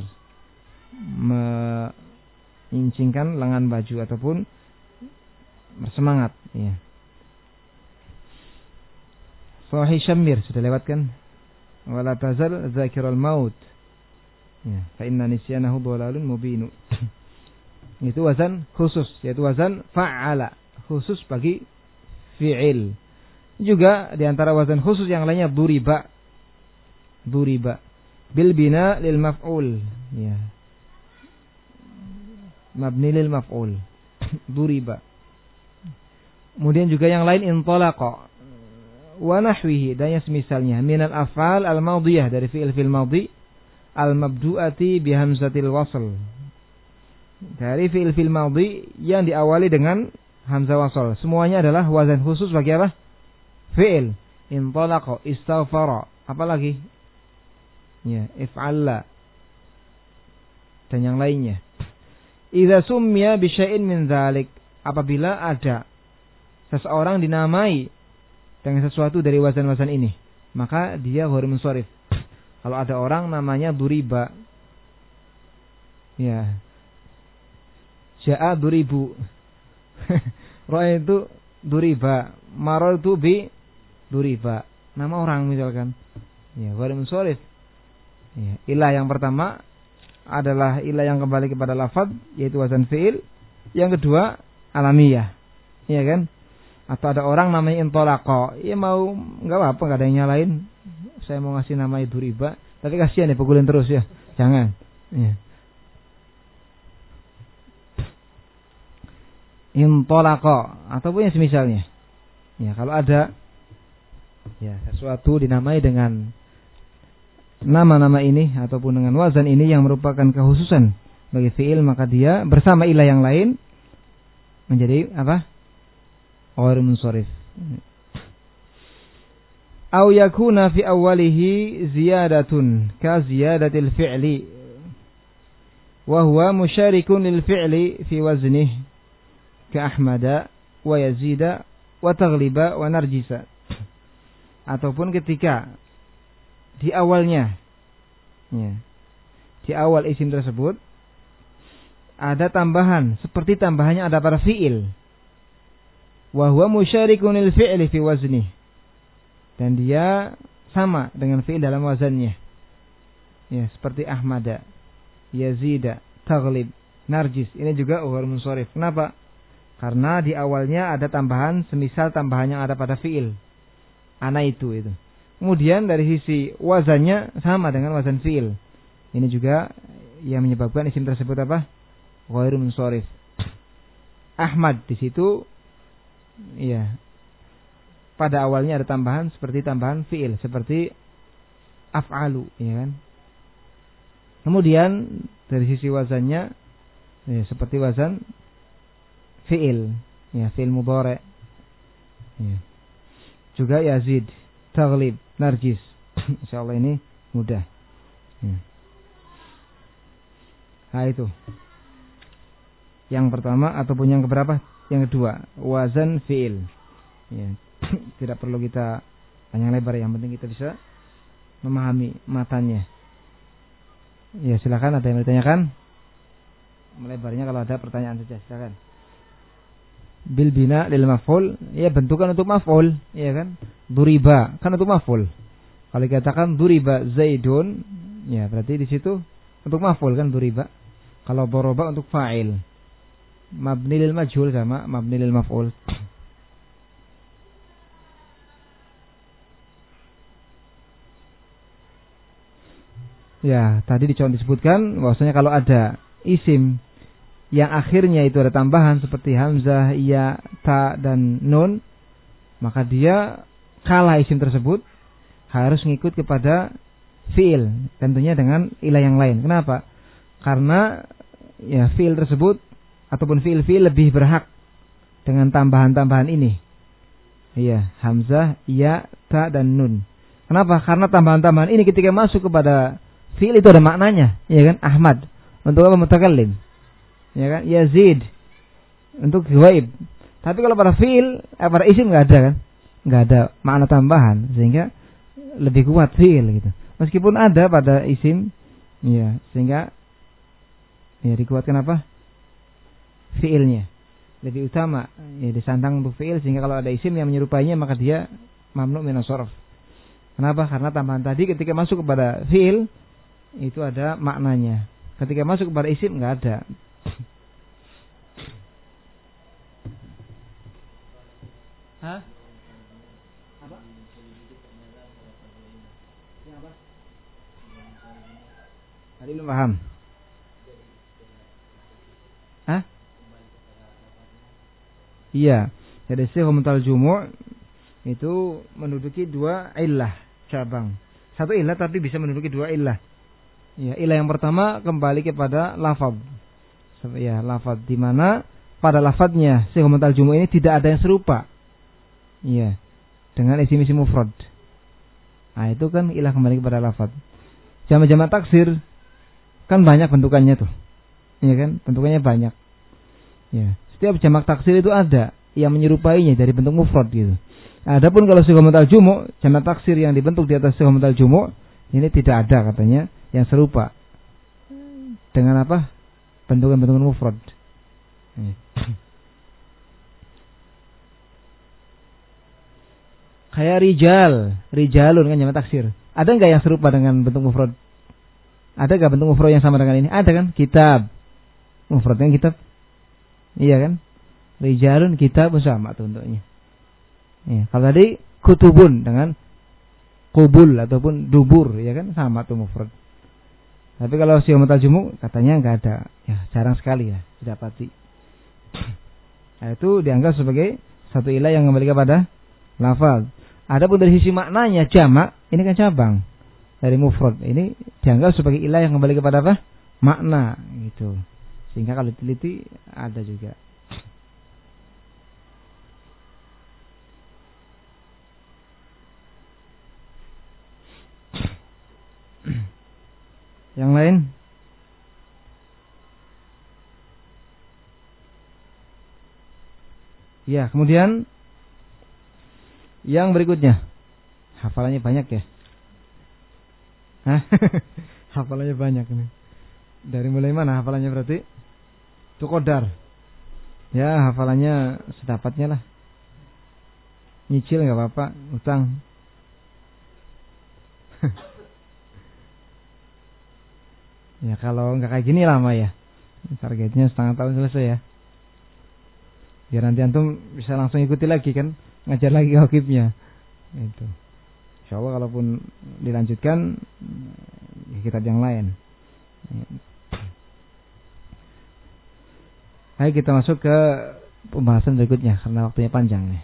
menyincingkan lengan baju ataupun bersemangat, ya. Sahih syamir sudah lewat kan? Wala tazal zakirul maut. Ya, fa inna nisyanahu dhalalun mubin. Itu wazan khusus, yaitu wazan fa'ala, khusus bagi fi'il. Juga di antara wazan khusus yang lainnya duriba. Duriba bil bina lil maf'ul, ya. Mabni lil maf'ul. Duriba. Kemudian juga yang lain intalaqa wa nahwihi, dan yang semisalnya minal af'al al-madhiyah, dari fi'il-fi'il madhi al-mabdu'ati bi hamzatil wasl, dari fi'il-fi'il madhi yang diawali dengan hamzah wasl. Semuanya adalah wazan khusus bagi apa? Fi'il. Intalaqa, istaghfara, apalagi? Ya, if'alla dan yang lainnya. Idza summiya bi syai'in min dzalik, apabila ada seseorang dinamai dengan sesuatu dari wazan-wazan ini, maka dia ghairu munsharif. Kalau ada orang namanya duriba, ya, ja'a duribu, roh itu duriba, maror itu bi duriba, nama orang misalkan, ya, ghairu munsharif. Ya, ilah yang pertama adalah ilah yang kembali kepada lafaz, yaitu wazan fi'il. Yang kedua alamiyah, ya kan? Atau ada orang namanya intolaqa, ya mau nggak apa-apa, nggak ada yang nyalain. Saya mau ngasih nama itu riba, tapi kasihan ya, pukulin terus ya, jangan. Ya. Intolaqa ataupun yang semisalnya. Ya, kalau ada ya sesuatu dinamai dengan nama-nama ini ataupun dengan wazan ini yang merupakan kekhususan bagi fi'il, maka dia bersama ilah yang lain menjadi apa? Ghairu munsharif. Aw yakuna fi awwalihi ziyadatun ka ziyadatil fi'li wa huwa musharikun lil fi'li fi waznihi ka ahmada wa yazida wa taghliba wa narjisa. Ataupun ketika di awalnya, ya, di awal isim tersebut ada tambahan seperti tambahannya ada pada fi'il, wa huwa musyarikun lil fi'li fi wazni, dan dia sama dengan fi'il dalam wazannya, ya, seperti ahmada, yazida, taghlib, narjis. Ini juga ghairu munsharif. Kenapa? Karena di awalnya ada tambahan semisal tambahan yang ada pada fi'il, ana itu itu. Kemudian dari sisi wazannya sama dengan wazan fi'il. Ini juga yang menyebabkan isim tersebut apa? Ghairu munsharif. Ahmad di situ, ya, pada awalnya ada tambahan seperti tambahan fi'il, seperti af'alu, ya kan? Kemudian dari sisi wazannya, ya, seperti wazan fi'il, ya, fi'il mudhari', ya. Juga yazid, taghlib, narjis. Insyaallah ini mudah. Ya. Nah itu yang pertama ataupun yang keberapa? Yang kedua, wazan fi'il. Ya. Tidak perlu kita panjang lebar, yang penting kita bisa memahami matanya. Ya, silakan, ada yang bertanyakan? Melebarnya kalau ada pertanyaan saja, silakan. Bil bina lil maf'ul, ya, bentukan untuk maf'ul, ya kan? Duriba kan untuk maf'ul. Kalau dikatakan duriba Zaidun, ya berarti di situ untuk maf'ul kan duriba. Kalau doroba untuk fa'il. Mabni lil majhul sama mabni lil maf'ul. Ya, tadi disebutkan bahwasanya kalau ada isim yang akhirnya itu ada tambahan seperti hamzah, ya, ta, dan nun, maka dia kalah isim tersebut harus ngikut kepada fi'il, tentunya dengan ilah yang lain. Kenapa? Karena ya fi'il tersebut ataupun fi'il-fi'il lebih berhak dengan tambahan-tambahan ini. Iya, hamzah, ya, ta, dan nun. Kenapa? Karena tambahan-tambahan ini ketika masuk kepada fi'il itu ada maknanya, ya kan? Ahmad untuk apa? Mutakallim. Ya kan? Yazid untuk ghaib. Tapi kalau pada fi'il, eh, pada isim enggak ada kan? Enggak ada makna tambahan, sehingga lebih kuat fi'il gitu. Meskipun ada pada isim, Ya, sehingga ya dikuatkan apa? Fiilnya. Lebih utama ya disandang untuk fiil, sehingga kalau ada isim yang menyerupainya maka dia mamnu minas shorf. Kenapa? Karena tambahan tadi ketika masuk kepada fiil itu ada maknanya. Ketika masuk kepada isim enggak ada. Hah? Apa? Yang apa? Tadi belum paham. Hah? Iya. Jadi sihah mutal jumu' itu menduduki dua illah cabang. Satu illah tapi bisa menduduki dua illah. Ya, illah yang pertama kembali kepada lafaz. Ya, lafaz di mana pada lafaznya sihah mutal jumu' ini tidak ada yang serupa. Iya. Dengan isim-isim mufrad. Nah, itu kan ilah kembali kepada lafaz. Jamak-jamak taksir kan banyak bentukannya tuh. Iya kan? Bentukannya banyak. Ya, setiap jamak taksir itu ada yang menyerupainya dari bentuk mufrad gitu. Adapun kalau sihah mutal jumu', jamak taksir yang dibentuk di atas sihah mutal jumu' ini tidak ada katanya yang serupa dengan apa? Bentukan-bentukan mufrad. Kayak rijal, rijalun kan jamak taksir. Ada enggak yang serupa dengan bentuk mufrad? Ada enggak bentuk mufrad yang sama dengan ini? Ada kan? Kitab. Mufradnya kitab. Iya kan? Rijalun kitab sama tuh bentuknya. Ya, kalau tadi kutubun dengan kubul ataupun dubur, ya kan sama tuh mufrad. Tapi kalau sihah mutal jumu' katanya enggak ada, ya jarang sekali ya didapati. Nah, itu dianggap sebagai satu ilah yang kembali kepada lafaz. Adapun dari sisi maknanya jamak, ini kan cabang dari mufrad. Ini dianggap sebagai ilah yang kembali kepada apa? Makna gitu. Sehingga kalau diteliti ada juga. Yang lain? Ya, kemudian yang berikutnya. Hafalannya banyak ya? Hah? Hafalannya banyak ini. Dari mulai mana hafalannya berarti? Itu qadar. Ya, hafalannya sedapatnya lah. Nyicil enggak apa-apa, utang. Ya kalau nggak kayak gini lama ya. Targetnya setengah tahun selesai ya. Biar nanti antum bisa langsung ikuti lagi kan, ngajar lagi hokibnya. Itu. Insya Allah kalaupun dilanjutkan ya kitab yang lain. Ayo kita masuk ke pembahasan berikutnya karena waktunya panjang nih.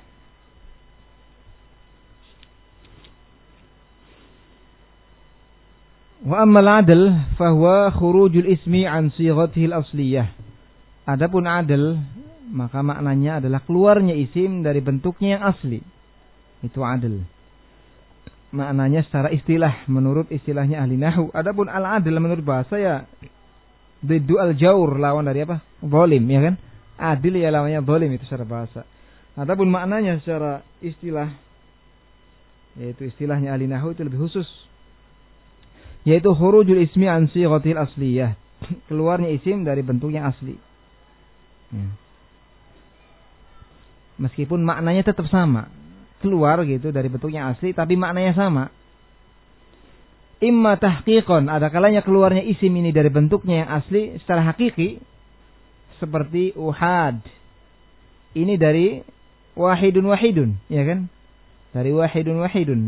Wa ammal adl fahuwa khurujul ismi an sighatihi al-asliyah. Adapun adl maka maknanya adalah keluarnya isim dari bentuknya yang asli. Itu adl. Maknanya secara istilah menurut istilahnya ahli nahwu. Adapun al-adl menurut bahasa ya diddu al-jawr, lawan dari apa? Zalim, ya kan? Adil ya lawannya zalim itu secara bahasa. Adapun maknanya secara istilah yaitu istilahnya ahli nahwu itu lebih khusus. Yaitu khurujul ismi an sighatil asliyah, keluarnya isim dari bentuknya asli. Ya. Meskipun maknanya tetap sama, keluar gitu dari bentuknya asli, tapi maknanya sama. Imma tahqiqan, ada kalanya keluarnya isim ini dari bentuknya yang asli secara hakiki, seperti uhad. Ini dari wahidun wahidun, ya kan? Dari wahidun wahidun.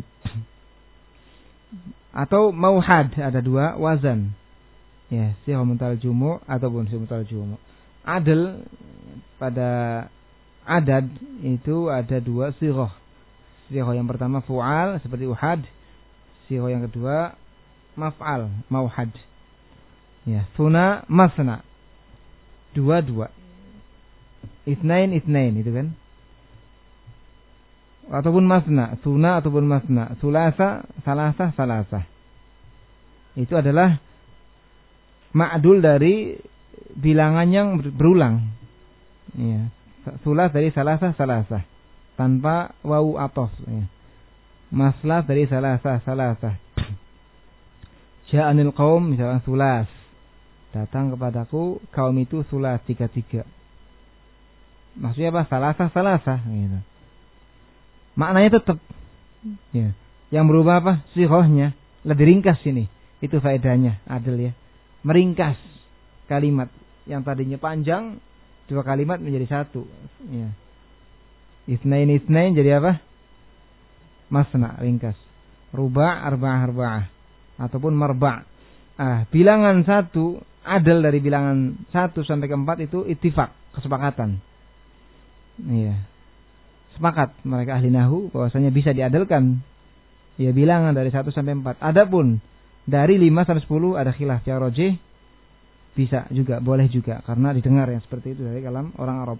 Atau mauhad, ada dua wazan. Ya, sihah mutal jumu' ataupun sihah mutal jumu'. Adl pada adad itu ada dua sihah. Sihah yang pertama fu'al seperti uhad. Sihah yang kedua maf'al, mauhad. Ya, thuna masna. Dua-dua. Itsnain itsnain itu kan. Ataupun masna, thuna ataupun masna, sulasa, salasa, salasa. Itu adalah ma'dul dari bilangan yang berulang. Ya. Sulas dari salasa, salasa. Tanpa wawu atof. Ya. Maslah dari salasa, salasa. Ja'anil qaum misalkan sulas. Datang kepadaku kaum itu sulas tiga-tiga. Maksudnya apa? Salasah-salasah gitu. Maknanya tetap ya. Yang berubah apa? Sighahnya lebih ringkas ini. Itu faedahnya adil ya. Meringkas kalimat yang tadinya panjang, dua kalimat menjadi satu ya. Isnain isnain jadi apa? Masna, ringkas. Ruba' arba'ah arba'ah ataupun marba'. Ah, bilangan satu adil dari bilangan satu sampai ke empat itu ittifaq, kesepakatan. Iya. Sepakat mereka ahli nahwu bahwasanya bisa diadilkan. Ya bilangan dari satu sampai empat. Adapun dari lima sampai sepuluh ada khilaf yang rajih. Bisa juga, boleh juga karena didengar yang seperti itu dari kalam orang Arab.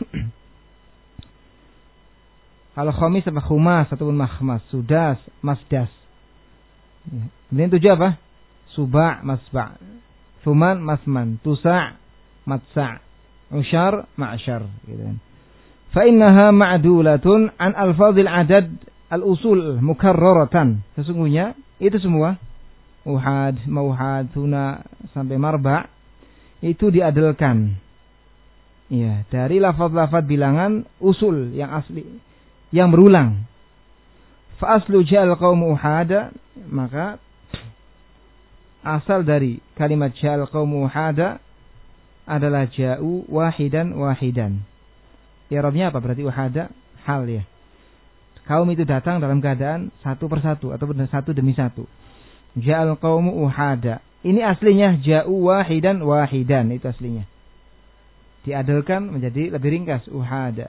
Kalau khamis sama khumas ataupun mahmas, sudas, masdas. Ya. Kemudian tujuh apa? Suba' masba', thuman masman, tusa' matsa', usyar ma'syar gitu kan. Fa innaha ma'dulatun an alfadhil adad al-usul mukarraratan. Sesungguhnya itu semua uhad, mauhad, thuna sampai marba' itu diadilkan. Ya, dari lafaz-lafaz bilangan usul yang asli yang berulang. Fa aslu ja'al qaum uhada, maka asal dari kalimat ja'al qaum uhada adalah ja'u wahidan wahidan. I'rabnya apa berarti uhada? Hal ya. Kaum itu datang dalam keadaan satu persatu atau satu demi satu. Ja'al qaum uhada. Ini aslinya ja'u wahidan wahidan, itu aslinya. Diadilkan menjadi lebih ringkas uhada.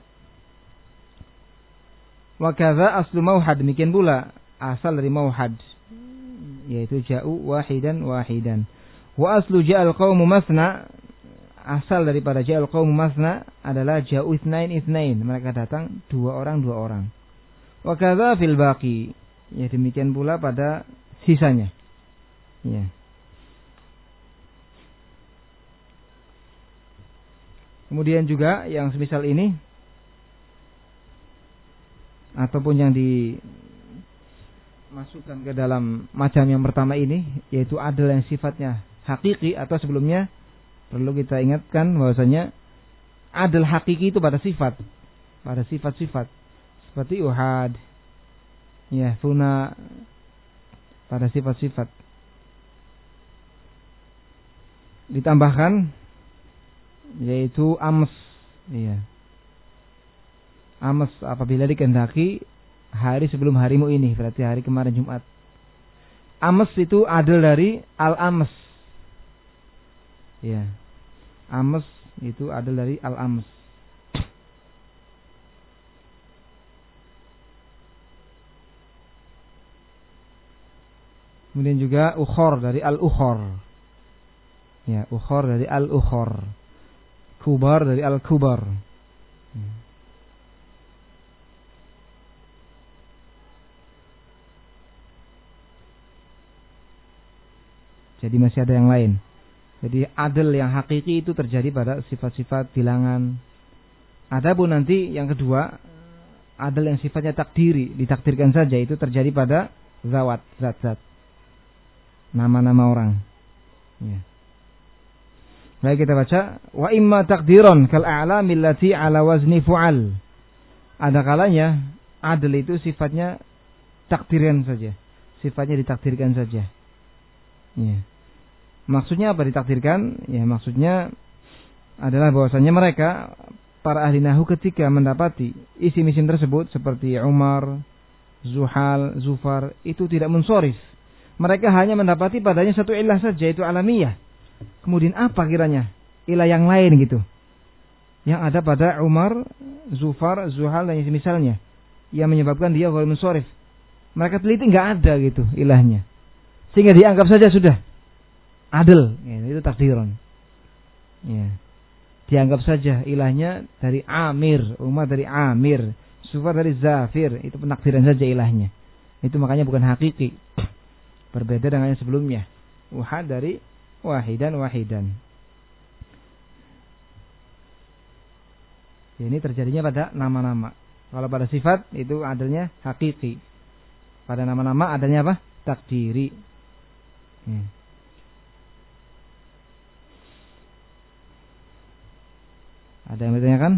Wa kadza aslu mauhad, demikian pula asal dari mauhad yaitu ja'u wahidan wahidan. Wa aslu ja'al qaumu masna, asal daripada ja'al qaumu masna adalah ja'u itsnain itsnain, mereka datang dua orang dua orang. Wa kadza fil baqi, ya demikian pula pada sisanya. Ya. Kemudian juga yang semisal ini ataupun yang dimasukkan ke dalam macam yang pertama ini yaitu adil yang sifatnya hakiki, atau sebelumnya perlu kita ingatkan bahwasanya adil hakiki itu pada sifat, pada sifat-sifat seperti uhad, ya, thuna, pada sifat-sifat. Ditambahkan yaitu ams, ya. Ams apabila dikehendaki hari sebelum harimu ini, berarti hari kemarin Jumat. Ams itu adil dari al-ams. Ya. Ams itu adil dari al-ams. Kemudian juga ukhor dari al-ukhor. Ya, ukhor dari al-ukhor. Kubar dari al-kubar. Ya. Jadi masih ada yang lain. Jadi adil yang hakiki itu terjadi pada sifat-sifat bilangan. Adapun nanti yang kedua, adil yang sifatnya takdiri, ditakdirkan saja, itu terjadi pada zawat, zat-zat, nama-nama orang. Ya. Baik, kita baca. Wa imma takdiron kal a'lamil lati ala wazni fu'al. Ada kalanya adil itu sifatnya takdirkan saja, sifatnya ditakdirkan saja. Ya. Maksudnya apa ditakdirkan? Ya, maksudnya adalah bahwasanya mereka para ahli nahwu ketika mendapati isim-isim tersebut seperti Umar, Zuhal, Zufar itu tidak munsorif. Mereka hanya mendapati padanya satu ilah saja, itu alamiyah. Kemudian apa kiranya ilah yang lain gitu yang ada pada Umar, Zufar, Zuhal dan misalnya yang menyebabkan dia ghair munsorif? Mereka teliti nggak ada gitu ilahnya, sehingga dianggap saja sudah adil, ya, itu takdiran. Ya. Dianggap saja ilahnya dari Amir, Umar dari Amir, Zufar dari Zafir, itu penakdiran saja ilahnya. Itu makanya bukan hakiki. Berbeda dengan yang sebelumnya. Uhad dari wahidan wahidan. Ya, ini terjadinya pada nama-nama. Kalau pada sifat itu adanya hakiki. Pada nama-nama adanya apa? Takdiri. Ya. Ada yang ditanyakan?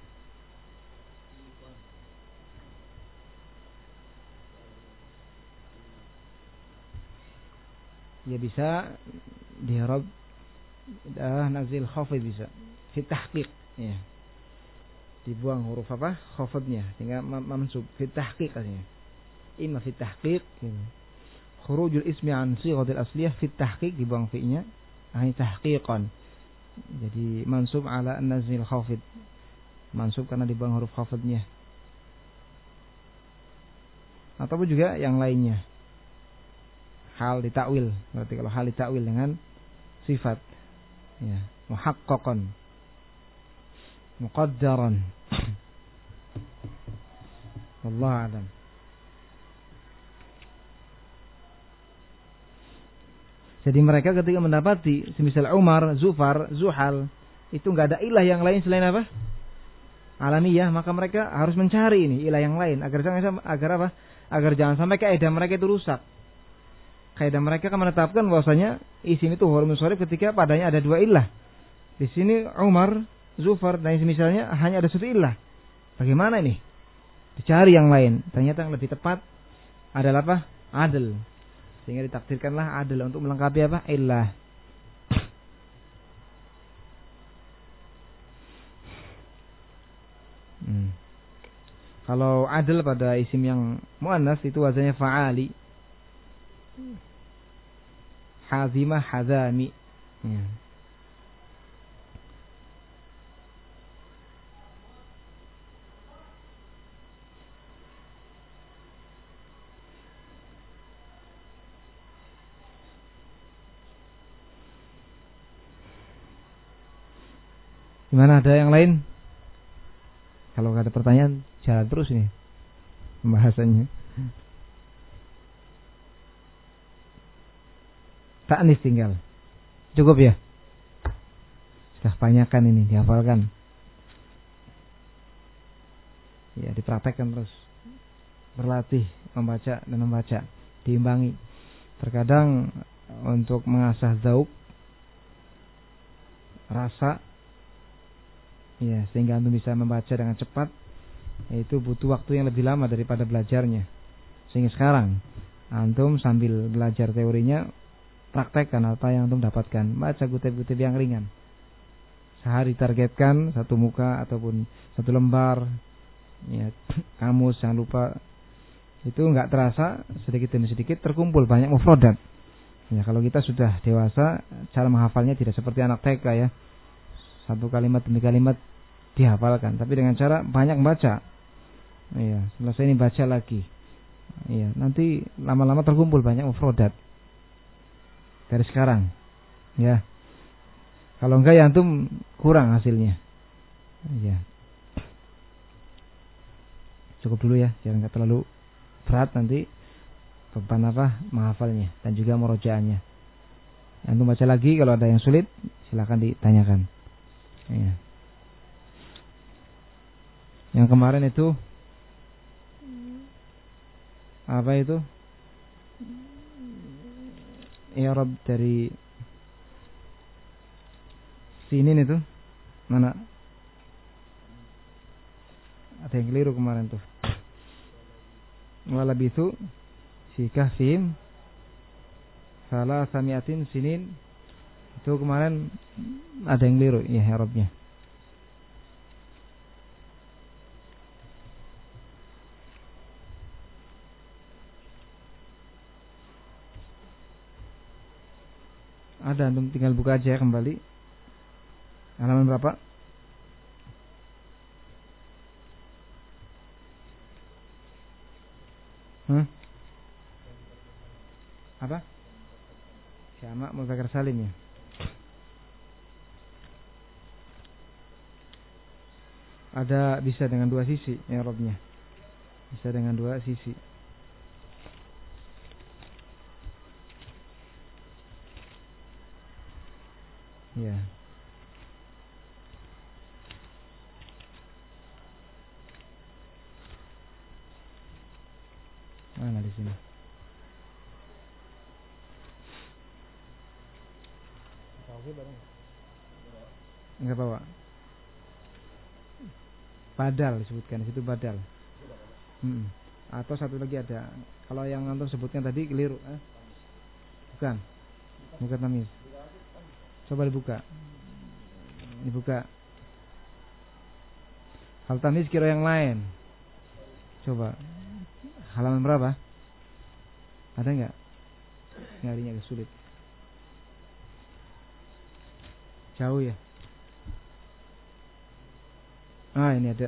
Ya bisa di i'rab uh, nazil khafid bisa. Fi tahqiq ya. Dibuang huruf apa? Khafidnya sehingga mansub fi tahqiq artinya. Imma fi tahqiq gitu. Khurujul ismi an sighatil asliyah fi tahqiq dibuang fi-nya hanya tahqiqan. Jadi mansub ala nazil khafid. Mansub karena dibuang huruf khafidnya. Ataupun juga yang lainnya. Hal ditakwil, berarti kalau hal ditakwil dengan sifat ya, muhaqqaqan muqaddaran. Wallahu a'lam. Jadi mereka ketika mendapati semisal Umar, Zufar, Zuhal itu enggak ada ilah yang lain selain apa? Alamiyah, maka mereka harus mencari ini ilah yang lain agar jangan agar apa? Agar jangan sampai kaidah mereka itu rusak. Kaidah mereka akan menetapkan bahwasanya isim itu huruf munsharif ketika padanya ada dua ilah. Di sini Umar, Zufar dan semisalnya hanya ada satu ilah. Bagaimana ini? Dicari yang lain. Ternyata yang lebih tepat adalah apa? Adl. Sehingga ditakdirkanlah adl untuk melengkapi apa? Ilah. Hmm. Kalau adl pada isim yang muannas itu wazannya fa'ali. Hazimah, hazami ya. Gimana, ada yang lain? Kalau nggak ada pertanyaan jalan terus ini pembahasannya. Ta'nis tinggal. Cukup ya? Sudah banyakkan ini, dihafalkan. Ya, dipraktekkan terus. Berlatih membaca dan membaca, diimbangi. Terkadang untuk mengasah zauk, rasa, ya, sehingga antum bisa membaca dengan cepat, itu butuh waktu yang lebih lama daripada belajarnya. Sehingga sekarang antum sambil belajar teorinya, praktekkan apa yang antum dapatkan. Baca kutip-kutip yang ringan. Sehari targetkan satu muka ataupun satu lembar. Ya, kamus jangan lupa. Itu enggak terasa sedikit demi sedikit terkumpul banyak mufradat. Ya, kalau kita sudah dewasa, cara menghafalnya tidak seperti anak T K ya. Satu kalimat demi kalimat dihafalkan, tapi dengan cara banyak membaca. Iya, selesai ini baca lagi. Iya, nanti lama-lama terkumpul banyak mufradat. Dari sekarang ya, kalau enggak ya antum kurang hasilnya ya. Cukup dulu ya, jangan enggak terlalu berat nanti beban apa menghafalnya dan juga murojaahnya. Antum baca lagi, kalau ada yang sulit silakan ditanyakan ya. Yang kemarin itu apa itu? i'rab dari sinin itu mana? Ada yang keliru kemarin tuh. Walabithu fi kahfihim salah samiatin sinin, itu kemarin ada yang keliru ya i'rabnya. Ada, antum tinggal buka aja kembali. Halaman berapa? Hmm? Apa? Jamak mudzakkar salim ya. Ada, bisa dengan dua sisi i'rabnya. Bisa dengan dua sisi. Ya. Mana di sini? Enggak bawa. Badal disebutkan di situ badal. Hmm. Atau satu lagi ada. Kalau yang antum sebutkan tadi keliru. Eh? Bukan. Bukan tamyiz. Coba dibuka. Dibuka. Hal tamyiz kira yang lain. Coba. Halaman berapa? Ada enggak? Nyarinya agak sulit. Jauh ya. Ah, ini ada.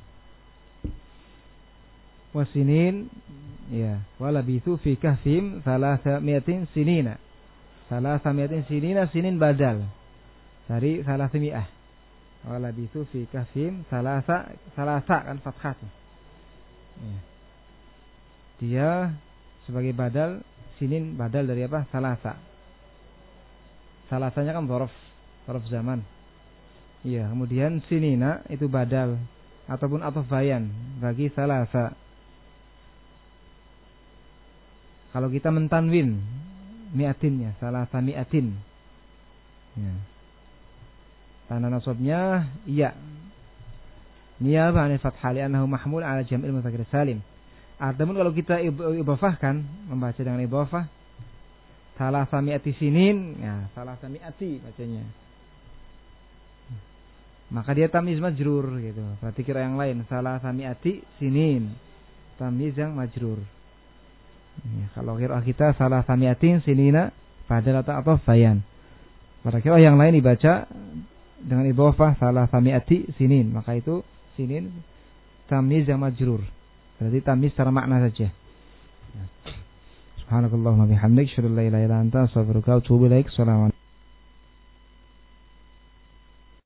Wasinin, ya. Walabithu fi kahfim salasamiatin sinina. Salasamiatin sinina, sinin badal. Dari salasamiah. Walabithu fi kahfim salasa, salasa kan fathah. Ya. Dia sebagai badal, sinin badal dari apa? Salasa. Salasanya kan dhorof, dhorof zaman. Iya, kemudian sinina itu badal ataupun atau bayan bagi salasa. Kalau kita mentanwin mi'atinnya, salasa mi'atin. Ya. Tanda nasabnya iya. Niyabah 'anil fathah li'annahu mahmul 'ala jam'il mudzakkar salim. Adapun kalau kita idhofahkan, membaca dengan idhofah salasa mi'ati sinin, ya, salasa mi'ati bacanya. Maka dia tamyiz majrur gitu. Berarti kira yang lain salasa mi'ati sinin. Tamyiz yang majrur. Ya, kalau kira kita salasa mi'atin sinina badal atau bayan. Pada kira yang lain dibaca dengan idhofah salasa mi'ati sinin, maka itu sinin tamyiz yang majrur. Berarti tamyiz secara makna saja. Ya. Subhanakallahumma bihamdik, asyhadu an la ilaha illa anta, astaghfiruka wa atubu ilaik. Assalamualaikum.